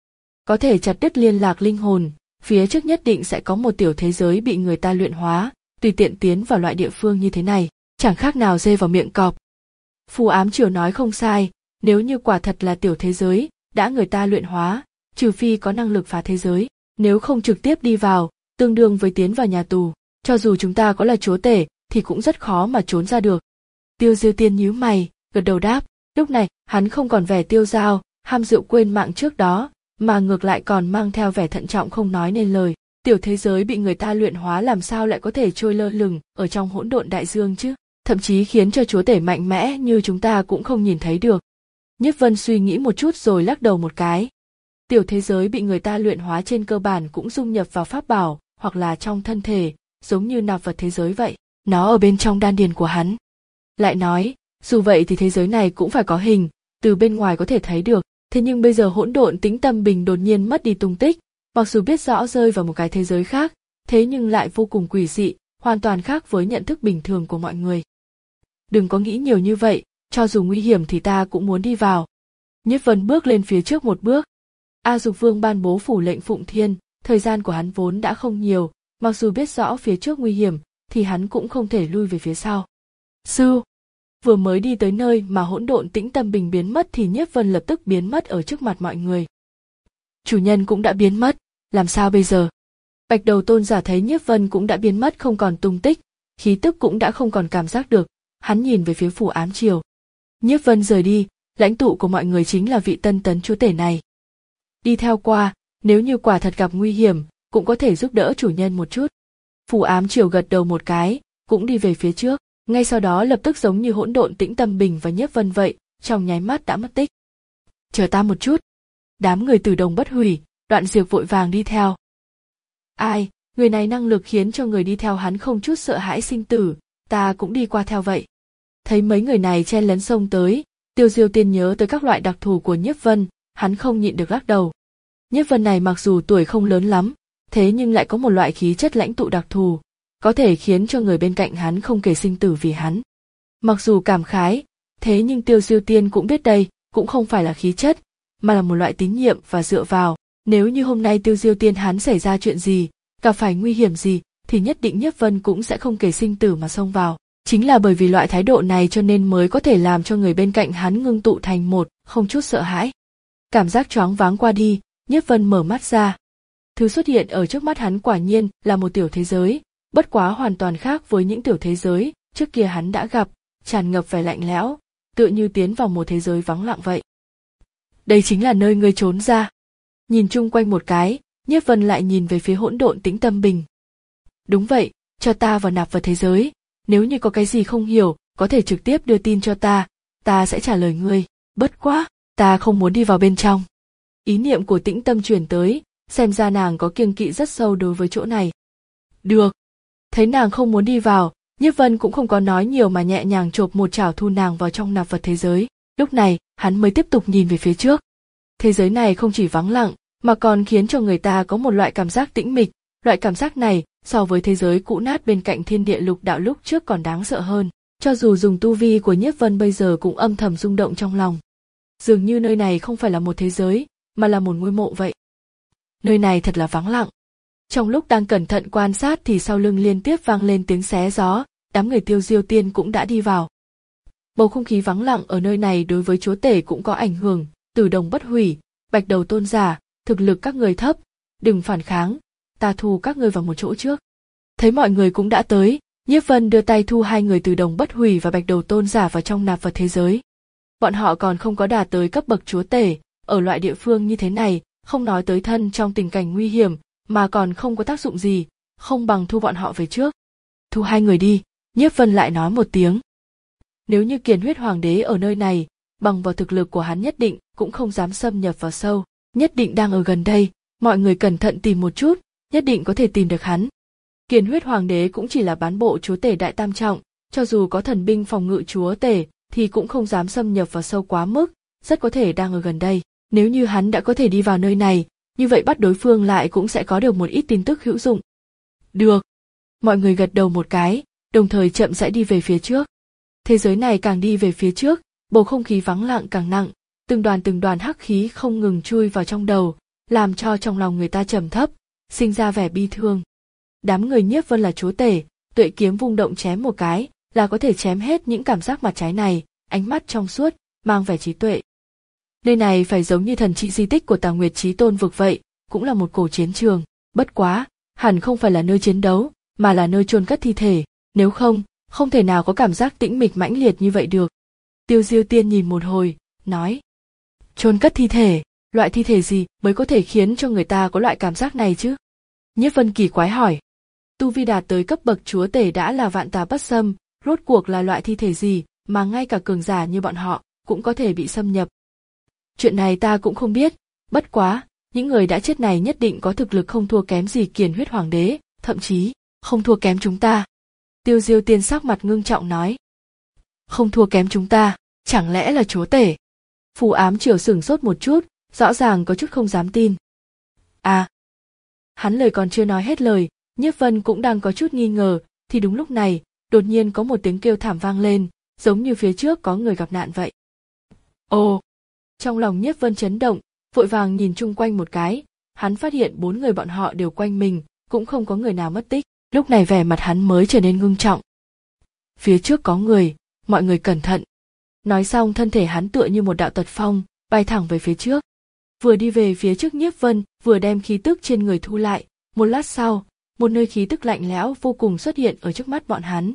có thể chặt đứt liên lạc linh hồn, phía trước nhất định sẽ có một tiểu thế giới bị người ta luyện hóa, tùy tiện tiến vào loại địa phương như thế này, chẳng khác nào dê vào miệng cọp. Phù ám triều nói không sai, nếu như quả thật là tiểu thế giới, đã người ta luyện hóa, trừ phi có năng lực phá thế giới, nếu không trực tiếp đi vào, tương đương với tiến vào nhà tù, cho dù chúng ta có là chúa tể, thì cũng rất khó mà trốn ra được. Tiêu Diêu Tiên nhíu mày, gật đầu đáp, lúc này, hắn không còn vẻ tiêu dao, ham rượu quên mạng trước đó, mà ngược lại còn mang theo vẻ thận trọng không nói nên lời. Tiểu thế giới bị người ta luyện hóa làm sao lại có thể trôi lơ lửng ở trong hỗn độn đại dương chứ, thậm chí khiến cho chúa tể mạnh mẽ như chúng ta cũng không nhìn thấy được. Nhiếp Vân suy nghĩ một chút rồi lắc đầu một cái. Tiểu thế giới bị người ta luyện hóa trên cơ bản cũng dung nhập vào pháp bảo, hoặc là trong thân thể, giống như nạp vật thế giới vậy, nó ở bên trong đan điền của hắn. Lại nói, dù vậy thì thế giới này cũng phải có hình, từ bên ngoài có thể thấy được, thế nhưng bây giờ hỗn độn tĩnh tâm bình đột nhiên mất đi tung tích, mặc dù biết rõ rơi vào một cái thế giới khác, thế nhưng lại vô cùng quỷ dị, hoàn toàn khác với nhận thức bình thường của mọi người. Đừng có nghĩ nhiều như vậy, cho dù nguy hiểm thì ta cũng muốn đi vào. Nhiếp Vân bước lên phía trước một bước. A Dục Vương ban bố phủ lệnh Phụng Thiên, thời gian của hắn vốn đã không nhiều, mặc dù biết rõ phía trước nguy hiểm, thì hắn cũng không thể lui về phía sau. Sư, vừa mới đi tới nơi mà hỗn độn tĩnh tâm bình biến mất thì Nhiếp Vân lập tức biến mất ở trước mặt mọi người. Chủ nhân cũng đã biến mất, làm sao bây giờ? Bạch Đầu Tôn giả thấy Nhiếp Vân cũng đã biến mất không còn tung tích, khí tức cũng đã không còn cảm giác được, hắn nhìn về phía Phù Ám Triều. Nhiếp Vân rời đi, lãnh tụ của mọi người chính là vị tân tấn chúa tể này. Đi theo qua, nếu như quả thật gặp nguy hiểm, cũng có thể giúp đỡ chủ nhân một chút. Phù Ám Triều gật đầu một cái, cũng đi về phía trước, ngay sau đó lập tức giống như hỗn độn tĩnh tâm bình và Nhiếp Vân vậy, trong nháy mắt đã mất tích. Chờ ta một chút. Đám người Từ Đồng Bất Hủy, Đoạn Diệp vội vàng đi theo. Ai, người này năng lực khiến cho người đi theo hắn không chút sợ hãi sinh tử, ta cũng đi qua theo vậy. Thấy mấy người này chen lấn xông tới, Tiêu Diêu Tiên nhớ tới các loại đặc thù của Nhiếp Vân, hắn không nhịn được lắc đầu. Nhiếp Vân này mặc dù tuổi không lớn lắm, thế nhưng lại có một loại khí chất lãnh tụ đặc thù, có thể khiến cho người bên cạnh hắn không kể sinh tử vì hắn. Mặc dù cảm khái, thế nhưng Tiêu Diêu Tiên cũng biết đây cũng không phải là khí chất, mà là một loại tín nhiệm và dựa vào. Nếu như hôm nay Tiêu Diêu Tiên hắn xảy ra chuyện gì, gặp phải nguy hiểm gì, thì nhất định Nhiếp Vân cũng sẽ không kể sinh tử mà xông vào. Chính là bởi vì loại thái độ này cho nên mới có thể làm cho người bên cạnh hắn ngưng tụ thành một, không chút sợ hãi. Cảm giác choáng váng qua đi, Nhiếp Vân mở mắt ra. Thứ xuất hiện ở trước mắt hắn quả nhiên là một tiểu thế giới, bất quá hoàn toàn khác với những tiểu thế giới trước kia hắn đã gặp, tràn ngập vẻ lạnh lẽo, tựa như tiến vào một thế giới vắng lặng vậy. Đây chính là nơi ngươi trốn ra. Nhìn chung quanh một cái, Nhiếp Vân lại nhìn về phía hỗn độn tĩnh tâm bình. Đúng vậy, cho ta vào nạp vào thế giới, nếu như có cái gì không hiểu, có thể trực tiếp đưa tin cho ta, ta sẽ trả lời ngươi, bất quá, ta không muốn đi vào bên trong. Ý niệm của tĩnh tâm truyền tới, xem ra nàng có kiêng kỵ rất sâu đối với chỗ này. Được. Thấy nàng không muốn đi vào, Nhiếp Vân cũng không có nói nhiều mà nhẹ nhàng chộp một chảo thu nàng vào trong nạp vật thế giới. Lúc này, hắn mới tiếp tục nhìn về phía trước. Thế giới này không chỉ vắng lặng, mà còn khiến cho người ta có một loại cảm giác tĩnh mịch. Loại cảm giác này, so với thế giới cũ nát bên cạnh thiên địa lục đạo lúc trước còn đáng sợ hơn. Cho dù dùng tu vi của Nhiếp Vân bây giờ cũng âm thầm rung động trong lòng. Dường như nơi này không phải là một thế giới, mà là một ngôi mộ vậy. Nơi này thật là vắng lặng. Trong lúc đang cẩn thận quan sát thì sau lưng liên tiếp vang lên tiếng xé gió, đám người Tiêu Diêu Tiên cũng đã đi vào. Bầu không khí vắng lặng ở nơi này đối với chúa tể cũng có ảnh hưởng, Từ Đồng Bất Hủy, Bạch Đầu Tôn giả, thực lực các người thấp, đừng phản kháng, ta thu các ngươi vào một chỗ trước. Thấy mọi người cũng đã tới, Nhiếp Vân đưa tay thu hai người Từ Đồng Bất Hủy và Bạch Đầu Tôn giả vào trong nạp vật thế giới. Bọn họ còn không có đạt tới cấp bậc chúa tể, ở loại địa phương như thế này, không nói tới thân trong tình cảnh nguy hiểm, mà còn không có tác dụng gì, không bằng thu bọn họ về trước. Thu hai người đi, Nhiếp Vân lại nói một tiếng. Nếu như Kiền Huyết Hoàng đế ở nơi này, bằng vào thực lực của hắn nhất định cũng không dám xâm nhập vào sâu, nhất định đang ở gần đây, mọi người cẩn thận tìm một chút, nhất định có thể tìm được hắn. Kiền Huyết Hoàng đế cũng chỉ là bán bộ chúa tể đại tam trọng, cho dù có thần binh phòng ngự chúa tể thì cũng không dám xâm nhập vào sâu quá mức, rất có thể đang ở gần đây. Nếu như hắn đã có thể đi vào nơi này, như vậy bắt đối phương lại cũng sẽ có được một ít tin tức hữu dụng. Được. Mọi người gật đầu một cái, đồng thời chậm rãi đi về phía trước. Thế giới này càng đi về phía trước, bầu không khí vắng lặng càng nặng, từng đoàn từng đoàn hắc khí không ngừng chui vào trong đầu, làm cho trong lòng người ta trầm thấp, sinh ra vẻ bi thương. Đám người Nhiếp Vân là chúa tể, tuệ kiếm vung động chém một cái, là có thể chém hết những cảm giác mặt trái này, ánh mắt trong suốt, mang vẻ trí tuệ. Nơi này phải giống như thần trị di tích của Tà Nguyệt Chí Tôn vực vậy, cũng là một cổ chiến trường, bất quá, hẳn không phải là nơi chiến đấu, mà là nơi chôn cất thi thể, nếu không, không thể nào có cảm giác tĩnh mịch mãnh liệt như vậy được. Tiêu Diêu Tiên nhìn một hồi, nói: chôn cất thi thể, loại thi thể gì mới có thể khiến cho người ta có loại cảm giác này chứ? Nhiếp Vân kỳ quái hỏi. Tu vi đạt tới cấp bậc chúa tể đã là vạn tà bất xâm, rốt cuộc là loại thi thể gì mà ngay cả cường giả như bọn họ cũng có thể bị xâm nhập. Chuyện này ta cũng không biết, bất quá, những người đã chết này nhất định có thực lực không thua kém gì Kiền Huyết Hoàng đế, thậm chí không thua kém chúng ta. Tiêu Diêu Tiên sắc mặt ngưng trọng nói. Không thua kém chúng ta, chẳng lẽ là chúa tể? Phù Ám Triều sửng sốt một chút, rõ ràng có chút không dám tin. À, hắn lời còn chưa nói hết lời, Nhiếp Vân cũng đang có chút nghi ngờ, thì đúng lúc này, đột nhiên có một tiếng kêu thảm vang lên, giống như phía trước có người gặp nạn vậy. Ồ! Trong lòng Nhiếp Vân chấn động, vội vàng nhìn chung quanh một cái, hắn phát hiện bốn người bọn họ đều quanh mình, cũng không có người nào mất tích, lúc này vẻ mặt hắn mới trở nên ngưng trọng. Phía trước có người, mọi người cẩn thận. Nói xong thân thể hắn tựa như một đạo tật phong, bay thẳng về phía trước. Vừa đi về phía trước Nhiếp Vân, vừa đem khí tức trên người thu lại, một lát sau, một nơi khí tức lạnh lẽo vô cùng xuất hiện ở trước mắt bọn hắn.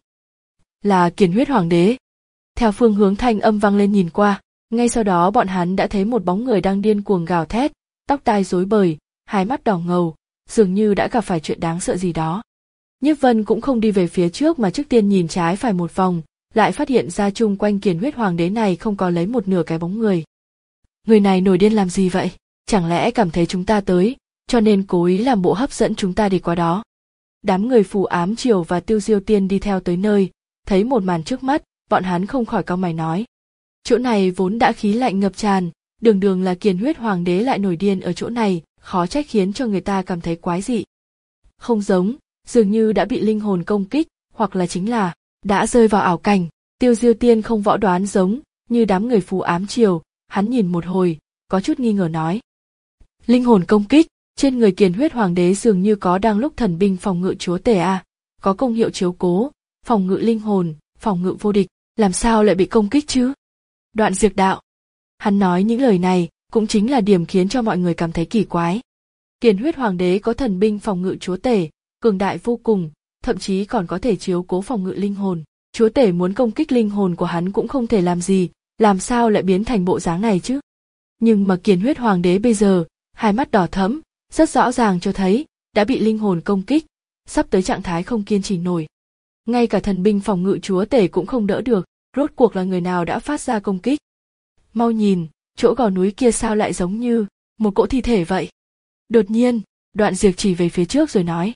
Là Kiền Huyết Hoàng đế. Theo phương hướng thanh âm vang lên nhìn qua, ngay sau đó bọn hắn đã thấy một bóng người đang điên cuồng gào thét, tóc tai rối bời, hai mắt đỏ ngầu, dường như đã gặp phải chuyện đáng sợ gì đó. Nhiếp Vân cũng không đi về phía trước mà trước tiên nhìn trái phải một vòng, lại phát hiện ra chung quanh Kiền Huyết Hoàng đế này không có lấy một nửa cái bóng người. Người này nổi điên làm gì vậy? Chẳng lẽ cảm thấy chúng ta tới, cho nên cố ý làm bộ hấp dẫn chúng ta đi qua đó. Đám người Phù Ám Triều và Tiêu Diêu Tiên đi theo tới nơi, thấy một màn trước mắt, bọn hắn không khỏi cau mày nói. Chỗ này vốn đã khí lạnh ngập tràn, đường đường là Kiền Huyết Hoàng đế lại nổi điên ở chỗ này, khó trách khiến cho người ta cảm thấy quái dị. Không giống, dường như đã bị linh hồn công kích, hoặc là chính là đã rơi vào ảo cảnh. Tiêu Diêu Tiên không võ đoán giống như đám người Phù Ám Triều, hắn nhìn một hồi, có chút nghi ngờ nói. Linh hồn công kích, trên người Kiền Huyết Hoàng đế dường như có đang lúc thần binh phòng ngự chúa tể à, có công hiệu chiếu cố, phòng ngự linh hồn, phòng ngự vô địch, làm sao lại bị công kích chứ? Đoạn Diệt Đạo. Hắn nói những lời này, cũng chính là điểm khiến cho mọi người cảm thấy kỳ quái. Kiền Huyết Hoàng đế có thần binh phòng ngự chúa tể, cường đại vô cùng, thậm chí còn có thể chiếu cố phòng ngự linh hồn. Chúa tể muốn công kích linh hồn của hắn cũng không thể làm gì, làm sao lại biến thành bộ dáng này chứ? Nhưng mà Kiền Huyết Hoàng đế bây giờ, hai mắt đỏ thẫm, rất rõ ràng cho thấy, đã bị linh hồn công kích, sắp tới trạng thái không kiên trì nổi. Ngay cả thần binh phòng ngự chúa tể cũng không đỡ được, rốt cuộc là người nào đã phát ra công kích. Mau nhìn, chỗ gò núi kia sao lại giống như một cỗ thi thể vậy? Đột nhiên, Đoạn Diệt chỉ về phía trước rồi nói.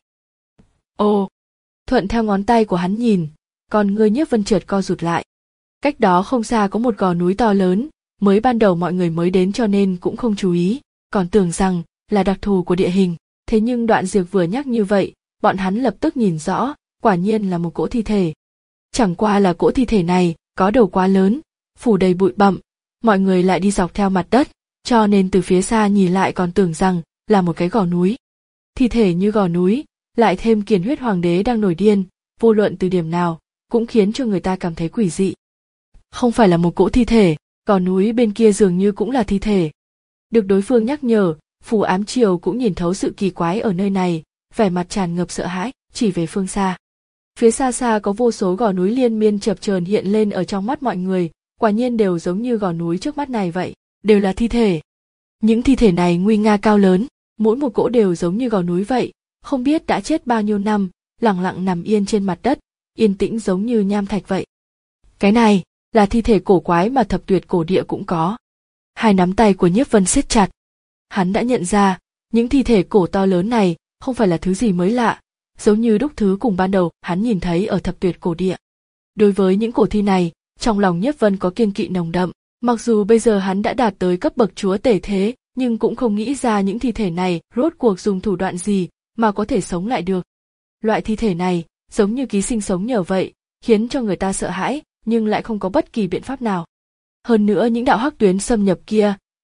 Ồ! Thuận theo ngón tay của hắn nhìn, còn người Nhiếp Vân chợt co rụt lại. Cách đó không xa có một gò núi to lớn, mới ban đầu mọi người mới đến cho nên cũng không chú ý, còn tưởng rằng là đặc thù của địa hình. Thế nhưng Đoạn Diệt vừa nhắc như vậy, bọn hắn lập tức nhìn rõ, quả nhiên là một cỗ thi thể. Chẳng qua là cỗ thi thể này có đầu quá lớn, phủ đầy bụi bặm, mọi người lại đi dọc theo mặt đất, cho nên từ phía xa nhìn lại còn tưởng rằng là một cái gò núi. Thi thể như gò núi, lại thêm Kiền Huyết Hoàng đế đang nổi điên, vô luận từ điểm nào, cũng khiến cho người ta cảm thấy quỷ dị. Không phải là một cỗ thi thể, gò núi bên kia dường như cũng là thi thể. Được đối phương nhắc nhở, Phù Ám Triều cũng nhìn thấu sự kỳ quái ở nơi này, vẻ mặt tràn ngập sợ hãi, chỉ về phương xa. Phía xa xa có vô số gò núi liên miên chập chờn hiện lên ở trong mắt mọi người, quả nhiên đều giống như gò núi trước mắt này vậy, đều là thi thể. Những thi thể này nguy nga cao lớn, mỗi một cỗ đều giống như gò núi vậy, không biết đã chết bao nhiêu năm, lặng lặng nằm yên trên mặt đất, yên tĩnh giống như nham thạch vậy. Cái này là thi thể cổ quái mà thập tuyệt cổ địa cũng có. Hai nắm tay của Nhiếp Vân siết chặt. Hắn đã nhận ra, những thi thể cổ to lớn này không phải là thứ gì mới lạ, giống như đúc thứ cùng ban đầu hắn nhìn thấy ở thập tuyệt cổ địa. Đối với những cổ thi này, trong lòng Nhiếp Vân có kiêng kỵ nồng đậm, mặc dù bây giờ hắn đã đạt tới cấp bậc chúa tể thế, nhưng cũng không nghĩ ra những thi thể này rốt cuộc dùng thủ đoạn gì mà có thể sống lại được. Loại thi thể này, giống như ký sinh sống nhờ vậy, khiến cho người ta sợ hãi, nhưng lại không có bất kỳ biện pháp nào. Hơn nữa những đạo hắc tuyến xâm nhập kia,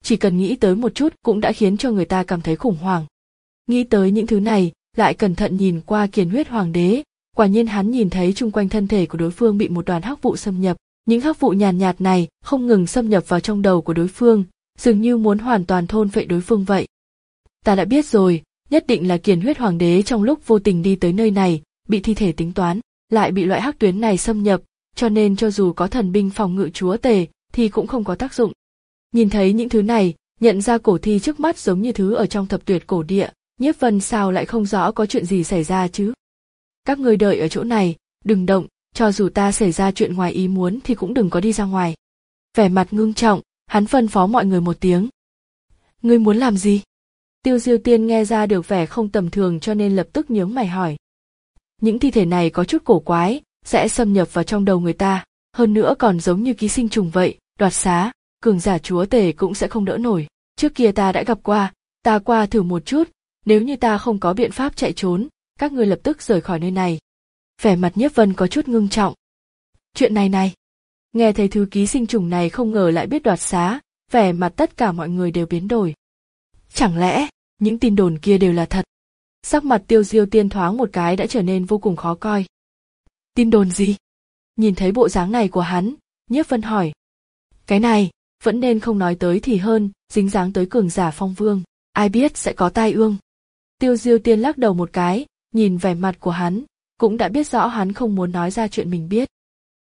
chỉ cần nghĩ tới một chút cũng đã khiến cho người ta cảm thấy khủng hoảng. Nghĩ tới những thứ này, lại cẩn thận nhìn qua Kiền Huyết Hoàng đế, quả nhiên hắn nhìn thấy chung quanh thân thể của đối phương bị một đoàn hắc vụ xâm nhập. Những hắc vụ nhàn nhạt, nhạt này không ngừng xâm nhập vào trong đầu của đối phương, dường như muốn hoàn toàn thôn phệ đối phương vậy. Ta đã biết rồi, nhất định là Kiền Huyết Hoàng đế trong lúc vô tình đi tới nơi này, bị thi thể tính toán, lại bị loại hắc tuyến này xâm nhập, cho nên cho dù có thần binh phòng ngự chúa tể thì cũng không có tác dụng. Nhìn thấy những thứ này, nhận ra cổ thi trước mắt giống như thứ ở trong thập tuyệt cổ địa, Nhiếp Vân sao lại không rõ có chuyện gì xảy ra chứ? Các ngươi đợi ở chỗ này, đừng động, cho dù ta xảy ra chuyện ngoài ý muốn thì cũng đừng có đi ra ngoài. Vẻ mặt ngưng trọng, hắn phân phó mọi người một tiếng. Ngươi muốn làm gì? Tiêu Diêu Tiên nghe ra được vẻ không tầm thường cho nên lập tức nhướng mày hỏi. Những thi thể này có chút cổ quái, sẽ xâm nhập vào trong đầu người ta, hơn nữa còn giống như ký sinh trùng vậy, đoạt xá, cường giả chúa tể cũng sẽ không đỡ nổi. Trước kia ta đã gặp qua, ta qua thử một chút, nếu như ta không có biện pháp chạy trốn, các ngươi lập tức rời khỏi nơi này. Vẻ mặt Nhiếp Vân có chút ngưng trọng. Chuyện này này, nghe thấy thứ ký sinh trùng này không ngờ lại biết đoạt xá, vẻ mặt tất cả mọi người đều biến đổi. Chẳng lẽ, những tin đồn kia đều là thật? Sắc mặt Tiêu Diêu Tiên thoáng một cái đã trở nên vô cùng khó coi. Tin đồn gì? Nhìn thấy bộ dáng này của hắn, Nhiếp Vân hỏi. Cái này, vẫn nên không nói tới thì hơn, dính dáng tới cường giả phong vương, ai biết sẽ có tai ương. Tiêu Diêu Tiên lắc đầu một cái, nhìn vẻ mặt của hắn, cũng đã biết rõ hắn không muốn nói ra chuyện mình biết.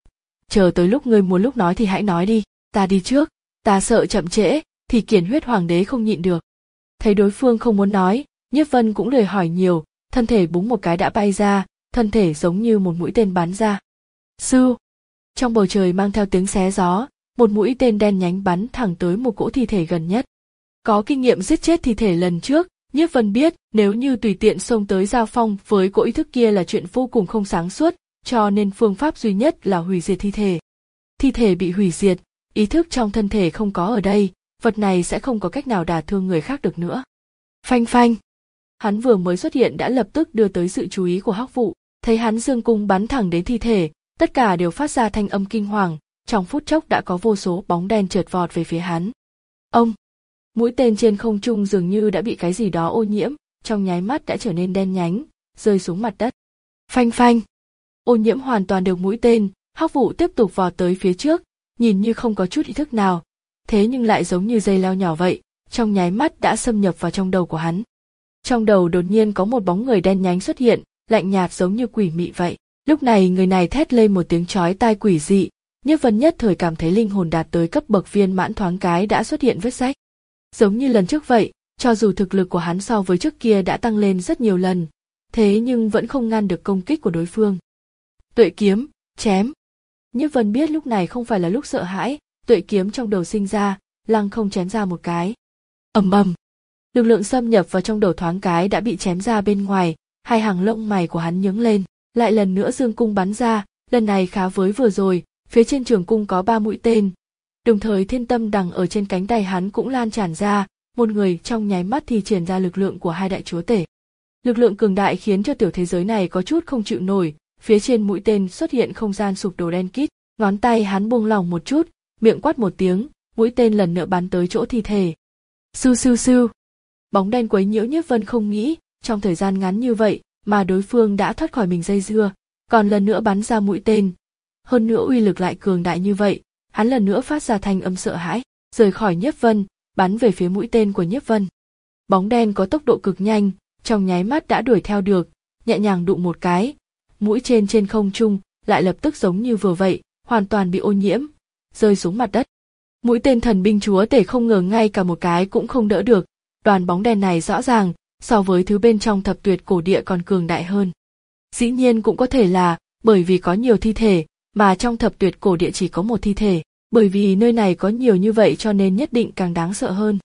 Chờ tới lúc ngươi muốn lúc nói thì hãy nói đi, ta đi trước, ta sợ chậm trễ, thì Kiền Huyết Hoàng đế không nhịn được. Thấy đối phương không muốn nói, Nhiếp Vân cũng lười hỏi nhiều, thân thể búng một cái đã bay ra, thân thể giống như một mũi tên bắn ra. Sư! Trong bầu trời mang theo tiếng xé gió, một mũi tên đen nhánh bắn thẳng tới một cỗ thi thể gần nhất. Có kinh nghiệm giết chết thi thể lần trước, Nhiếp Vân biết nếu như tùy tiện xông tới giao phong với cỗ ý thức kia là chuyện vô cùng không sáng suốt, cho nên phương pháp duy nhất là hủy diệt thi thể. Thi thể bị hủy diệt, ý thức trong thân thể không có ở đây, vật này sẽ không có cách nào đả thương người khác được nữa. Phanh phanh! Hắn vừa mới xuất hiện đã lập tức đưa tới sự chú ý của hắc vụ, thấy hắn dương cung bắn thẳng đến thi thể, tất cả đều phát ra thanh âm kinh hoàng, trong phút chốc đã có vô số bóng đen chợt vọt về phía hắn. Ông! Mũi tên trên không trung dường như đã bị cái gì đó ô nhiễm, trong nháy mắt đã trở nên đen nhánh, rơi xuống mặt đất. Phanh phanh! Ô nhiễm hoàn toàn được mũi tên, hắc vụ tiếp tục vọt tới phía trước, nhìn như không có chút ý thức nào, thế nhưng lại giống như dây leo nhỏ vậy, trong nháy mắt đã xâm nhập vào trong đầu của hắn. Trong đầu đột nhiên có một bóng người đen nhánh xuất hiện, lạnh nhạt giống như quỷ mị vậy. Lúc này người này thét lên một tiếng chói tai quỷ dị, Nhiếp Vân nhất thời cảm thấy linh hồn đạt tới cấp bậc viên mãn thoáng cái đã xuất hiện vết rách. Giống như lần trước vậy, cho dù thực lực của hắn so với trước kia đã tăng lên rất nhiều lần, thế nhưng vẫn không ngăn được công kích của đối phương. Tuệ kiếm, chém. Nhiếp Vân biết lúc này không phải là lúc sợ hãi, tuệ kiếm trong đầu sinh ra, lăng không chém ra một cái. Ầm ầm. Lực lượng xâm nhập vào trong đầu thoáng cái đã bị chém ra bên ngoài, hai hàng lông mày của hắn nhướng lên, lại lần nữa dương cung bắn ra, lần này khá với vừa rồi, phía trên trường cung có ba mũi tên. Đồng thời thiên tâm đằng ở trên cánh tay hắn cũng lan tràn ra, một người trong nháy mắt thì triển ra lực lượng của hai đại chúa tể. Lực lượng cường đại khiến cho tiểu thế giới này có chút không chịu nổi, phía trên mũi tên xuất hiện không gian sụp đổ đen kịt, ngón tay hắn buông lỏng một chút, miệng quát một tiếng, mũi tên lần nữa bắn tới chỗ thi thể. Sưu sưu sưu. Bóng đen quấy nhiễu Nhiếp Vân không nghĩ, trong thời gian ngắn như vậy mà đối phương đã thoát khỏi mình dây dưa, còn lần nữa bắn ra mũi tên. Hơn nữa uy lực lại cường đại như vậy, hắn lần nữa phát ra thanh âm sợ hãi, rời khỏi Nhiếp Vân, bắn về phía mũi tên của Nhiếp Vân. Bóng đen có tốc độ cực nhanh, trong nháy mắt đã đuổi theo được, nhẹ nhàng đụng một cái, mũi trên trên không trung lại lập tức giống như vừa vậy, hoàn toàn bị ô nhiễm, rơi xuống mặt đất. Mũi tên thần binh chúa tể không ngờ ngay cả một cái cũng không đỡ được, đoàn bóng đèn này rõ ràng so với thứ bên trong thập tuyệt cổ địa còn cường đại hơn. Dĩ nhiên cũng có thể là bởi vì có nhiều thi thể, mà trong thập tuyệt cổ địa chỉ có một thi thể, bởi vì nơi này có nhiều như vậy cho nên nhất định càng đáng sợ hơn.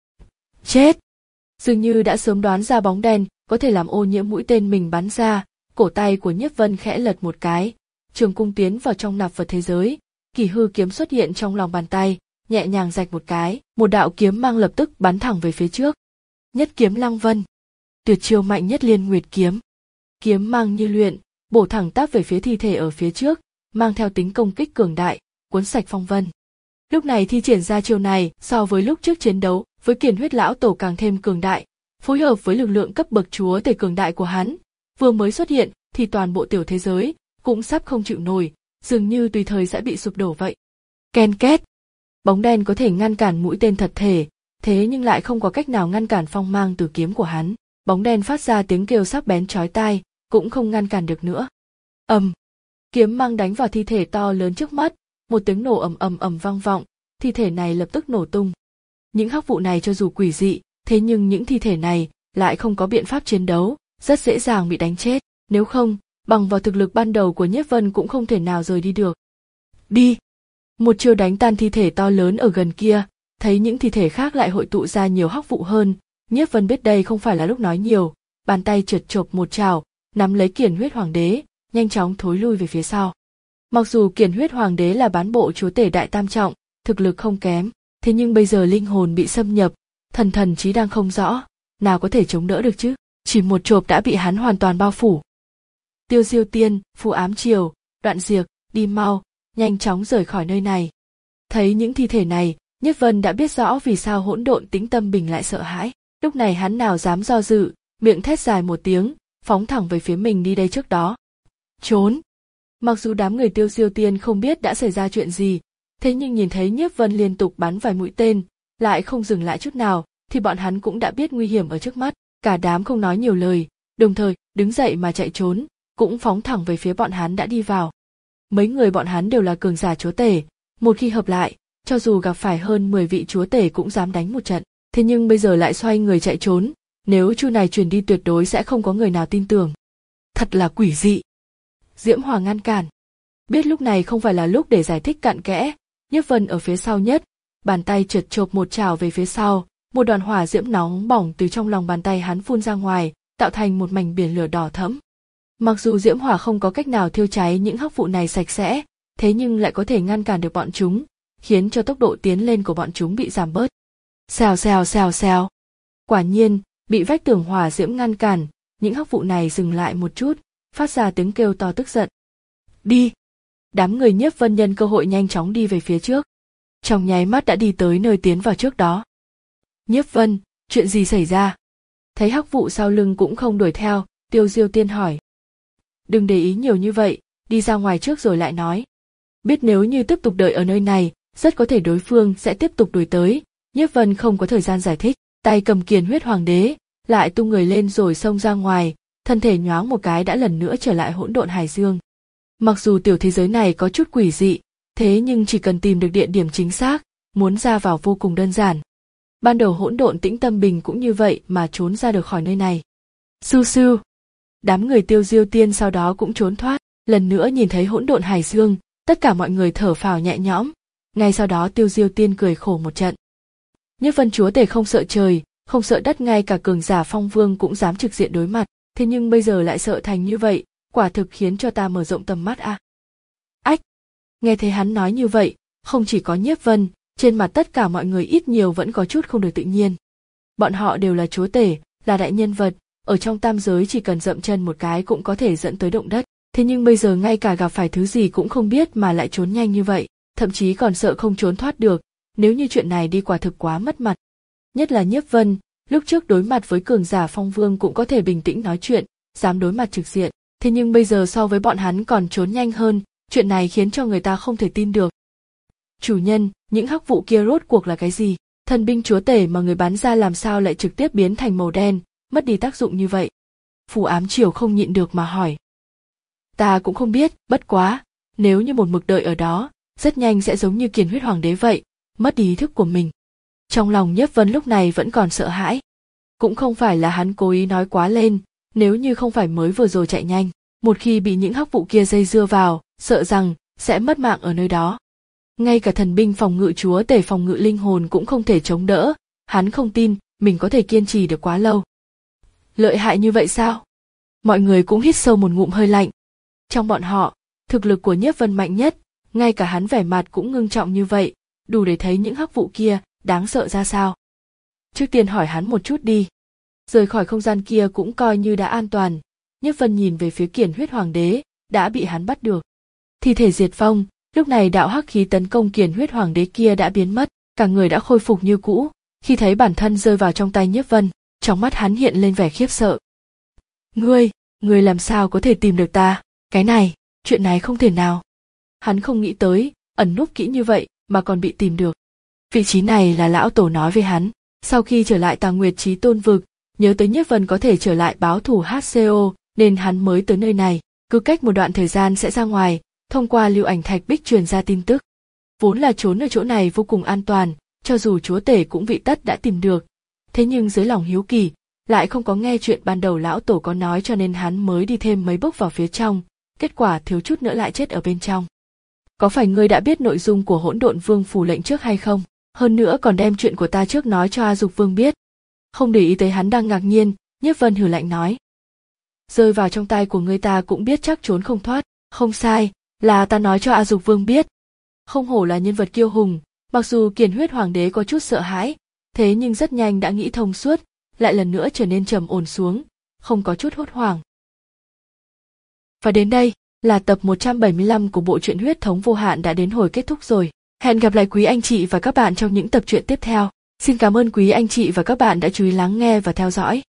Chết! Dường như đã sớm đoán ra bóng đen có thể làm ô nhiễm mũi tên mình bắn ra, cổ tay của Nhiếp Vân khẽ lật một cái, trường cung tiến vào trong nạp vật thế giới, kỳ hư kiếm xuất hiện trong lòng bàn tay, nhẹ nhàng rạch một cái, một đạo kiếm mang lập tức bắn thẳng về phía trước. Nhất kiếm lăng vân, tuyệt chiêu mạnh nhất liên nguyệt kiếm. Kiếm mang như luyện, bổ thẳng tắp về phía thi thể ở phía trước, mang theo tính công kích cường đại, cuốn sạch phong vân. Lúc này thi triển ra chiêu này so với lúc trước chiến đấu với Kiền Huyết lão tổ càng thêm cường đại, phối hợp với lực lượng cấp bậc chúa tể cường đại của hắn, vừa mới xuất hiện thì toàn bộ tiểu thế giới cũng sắp không chịu nổi, dường như tùy thời sẽ bị sụp đổ vậy. Ken két, bóng đen có thể ngăn cản mũi tên thật thể, thế nhưng lại không có cách nào ngăn cản phong mang từ kiếm của hắn. Bóng đen phát ra tiếng kêu sắc bén chói tai, cũng không ngăn cản được nữa. Ầm, kiếm mang đánh vào thi thể to lớn trước mắt, một tiếng nổ ầm ầm ầm vang vọng, thi thể này lập tức nổ tung. Những hắc vụ này cho dù quỷ dị, thế nhưng những thi thể này lại không có biện pháp chiến đấu, rất dễ dàng bị đánh chết. Nếu không, bằng vào thực lực ban đầu của Nhiếp Vân cũng không thể nào rời đi được. Đi! Một chiêu đánh tan thi thể to lớn ở gần kia, thấy những thi thể khác lại hội tụ ra nhiều hắc vụ hơn. Nhiếp Vân biết đây không phải là lúc nói nhiều, bàn tay trượt chộp một trảo, nắm lấy Kiền Huyết Hoàng đế, nhanh chóng thối lui về phía sau. Mặc dù Kiền Huyết Hoàng đế là bán bộ chúa tể đại tam trọng, thực lực không kém, thế nhưng bây giờ linh hồn bị xâm nhập, thần thần trí đang không rõ, nào có thể chống đỡ được chứ? Chỉ một chộp đã bị hắn hoàn toàn bao phủ. Tiêu Diêu Tiên, Phù Ám Triều, Đoạn Diệt, đi mau, nhanh chóng rời khỏi nơi này. Thấy những thi thể này, Nhiếp Vân đã biết rõ vì sao Hỗn Độn Tĩnh Tâm Bình lại sợ hãi. Lúc này hắn nào dám do dự, miệng thét dài một tiếng, phóng thẳng về phía mình đi đây trước đó. Trốn! Mặc dù đám người Tiêu Diêu Tiên không biết đã xảy ra chuyện gì, thế nhưng nhìn thấy Nhiếp Vân liên tục bắn vài mũi tên, lại không dừng lại chút nào, thì bọn hắn cũng đã biết nguy hiểm ở trước mắt. Cả đám không nói nhiều lời, đồng thời đứng dậy mà chạy trốn, cũng phóng thẳng về phía bọn hắn đã đi vào. Mấy người bọn hắn đều là cường giả chúa tể, một khi hợp lại, cho dù gặp phải hơn mười vị chúa tể cũng dám đánh một trận. Thế nhưng bây giờ lại xoay người chạy trốn, nếu chu này truyền đi tuyệt đối sẽ không có người nào tin tưởng. Thật là quỷ dị. Diễm Hòa ngăn cản. Biết lúc này không phải là lúc để giải thích cặn kẽ, Nhiếp Vân ở phía sau nhất, bàn tay trượt chộp một trảo về phía sau, một đoàn hỏa diễm nóng bỏng từ trong lòng bàn tay hắn phun ra ngoài, tạo thành một mảnh biển lửa đỏ thẫm. Mặc dù diễm hỏa không có cách nào thiêu cháy những hắc vụ này sạch sẽ, thế nhưng lại có thể ngăn cản được bọn chúng, khiến cho tốc độ tiến lên của bọn chúng bị giảm bớt. Xèo xèo xèo xèo. Quả nhiên, bị vách tường hỏa diễm ngăn cản, những hắc vụ này dừng lại một chút, phát ra tiếng kêu to tức giận. Đi! Đám người Nhiếp Vân nhân cơ hội nhanh chóng đi về phía trước. Trong nháy mắt đã đi tới nơi tiến vào trước đó. Nhiếp Vân, chuyện gì xảy ra? Thấy hắc vụ sau lưng cũng không đuổi theo, Tiêu Diêu Tiên hỏi. Đừng để ý nhiều như vậy, đi ra ngoài trước rồi lại nói. Biết nếu như tiếp tục đợi ở nơi này, rất có thể đối phương sẽ tiếp tục đuổi tới. Nhiếp Vân không có thời gian giải thích, tay cầm Kiền Huyết Hoàng đế, lại tung người lên rồi xông ra ngoài, thân thể nhoáng một cái đã lần nữa trở lại hỗn độn hải dương. Mặc dù tiểu thế giới này có chút quỷ dị, thế nhưng chỉ cần tìm được địa điểm chính xác, muốn ra vào vô cùng đơn giản. Ban đầu Hỗn Độn Tĩnh Tâm Bình cũng như vậy mà trốn ra được khỏi nơi này. Sưu sưu. Đám người Tiêu Diêu Tiên sau đó cũng trốn thoát, lần nữa nhìn thấy hỗn độn hải dương, tất cả mọi người thở phào nhẹ nhõm. Ngay sau đó Tiêu Diêu Tiên cười khổ một trận. Nhiếp Vân chúa tể không sợ trời, không sợ đất, ngay cả cường giả phong vương cũng dám trực diện đối mặt, thế nhưng bây giờ lại sợ thành như vậy, quả thực khiến cho ta mở rộng tầm mắt a. À. Ách! Nghe thấy hắn nói như vậy, không chỉ có Nhiếp Vân, trên mặt tất cả mọi người ít nhiều vẫn có chút không được tự nhiên. Bọn họ đều là chúa tể, là đại nhân vật, ở trong tam giới chỉ cần dậm chân một cái cũng có thể dẫn tới động đất, thế nhưng bây giờ ngay cả gặp phải thứ gì cũng không biết mà lại trốn nhanh như vậy, thậm chí còn sợ không trốn thoát được, nếu như chuyện này đi quả thực quá mất mặt. Nhất là Nhiếp Vân, lúc trước đối mặt với cường giả phong vương cũng có thể bình tĩnh nói chuyện, dám đối mặt trực diện, thế nhưng bây giờ so với bọn hắn còn trốn nhanh hơn, chuyện này khiến cho người ta không thể tin được. Chủ nhân, những hắc vụ kia rốt cuộc là cái gì? Thần binh chúa tể mà người bắn ra làm sao lại trực tiếp biến thành màu đen, mất đi tác dụng như vậy? Phù Ám Triều không nhịn được mà hỏi. Ta cũng không biết, bất quá, nếu như một mực đợi ở đó, rất nhanh sẽ giống như Kiền Huyết Hoàng đế vậy, mất đi ý thức của mình. Trong lòng Nhiếp Vân lúc này vẫn còn sợ hãi. Cũng không phải là hắn cố ý nói quá lên, nếu như không phải mới vừa rồi chạy nhanh, một khi bị những hắc vụ kia dây dưa vào, sợ rằng sẽ mất mạng ở nơi đó. Ngay cả thần binh phòng ngự chúa tể phòng ngự linh hồn cũng không thể chống đỡ, hắn không tin mình có thể kiên trì được quá lâu. Lợi hại như vậy sao? Mọi người cũng hít sâu một ngụm hơi lạnh. Trong bọn họ, thực lực của Nhiếp Vân mạnh nhất, ngay cả hắn vẻ mặt cũng ngưng trọng như vậy, đủ để thấy những hắc vụ kia đáng sợ ra sao. Trước tiên hỏi hắn một chút đi. Rời khỏi không gian kia cũng coi như đã an toàn. Nhiếp Vân nhìn về phía Kiền Huyết Hoàng đế, đã bị hắn bắt được. Thi thể diệt vong, Lúc này đạo hắc khí tấn công Kiền Huyết Hoàng đế kia đã biến mất, cả người đã khôi phục như cũ. Khi thấy bản thân rơi vào trong tay Nhiếp Vân, trong mắt hắn hiện lên vẻ khiếp sợ. Ngươi, ngươi làm sao có thể tìm được ta? Cái này, chuyện này không thể nào. Hắn không nghĩ tới, ẩn núp kỹ như vậy mà còn bị tìm được. Vị trí này là lão tổ nói với hắn, sau khi trở lại Tà Nguyệt Chí Tôn vực, nhớ tới Nhiếp Vân có thể trở lại báo thù hát xê ô, nên hắn mới tới nơi này, cứ cách một đoạn thời gian sẽ ra ngoài, thông qua lưu ảnh thạch bích truyền ra tin tức. Vốn là trốn ở chỗ này vô cùng an toàn, cho dù chúa tể cũng vị tất đã tìm được. Thế nhưng dưới lòng hiếu kỳ, lại không có nghe chuyện ban đầu lão tổ có nói, cho nên hắn mới đi thêm mấy bước vào phía trong, kết quả thiếu chút nữa lại chết ở bên trong. Có phải ngươi đã biết nội dung của Hỗn Độn Vương phủ lệnh trước hay không? Hơn nữa còn đem chuyện của ta trước nói cho A Dục Vương biết. Không để ý tới hắn đang ngạc nhiên, Nhiếp Vân hừ lạnh nói. Rơi vào trong tay của ngươi ta cũng biết chắc trốn không thoát. Không sai, là ta nói cho A Dục Vương biết. Không hổ là nhân vật kiêu hùng, mặc dù Kiền Huyết Hoàng đế có chút sợ hãi, thế nhưng rất nhanh đã nghĩ thông suốt, lại lần nữa trở nên trầm ổn xuống, không có chút hốt hoảng. Và đến đây là tập một trăm bảy mươi lăm của bộ truyện Huyết Thống Vô Hạn đã đến hồi kết thúc rồi. Hẹn gặp lại quý anh chị và các bạn trong những tập truyện tiếp theo. Xin cảm ơn quý anh chị và các bạn đã chú ý lắng nghe và theo dõi.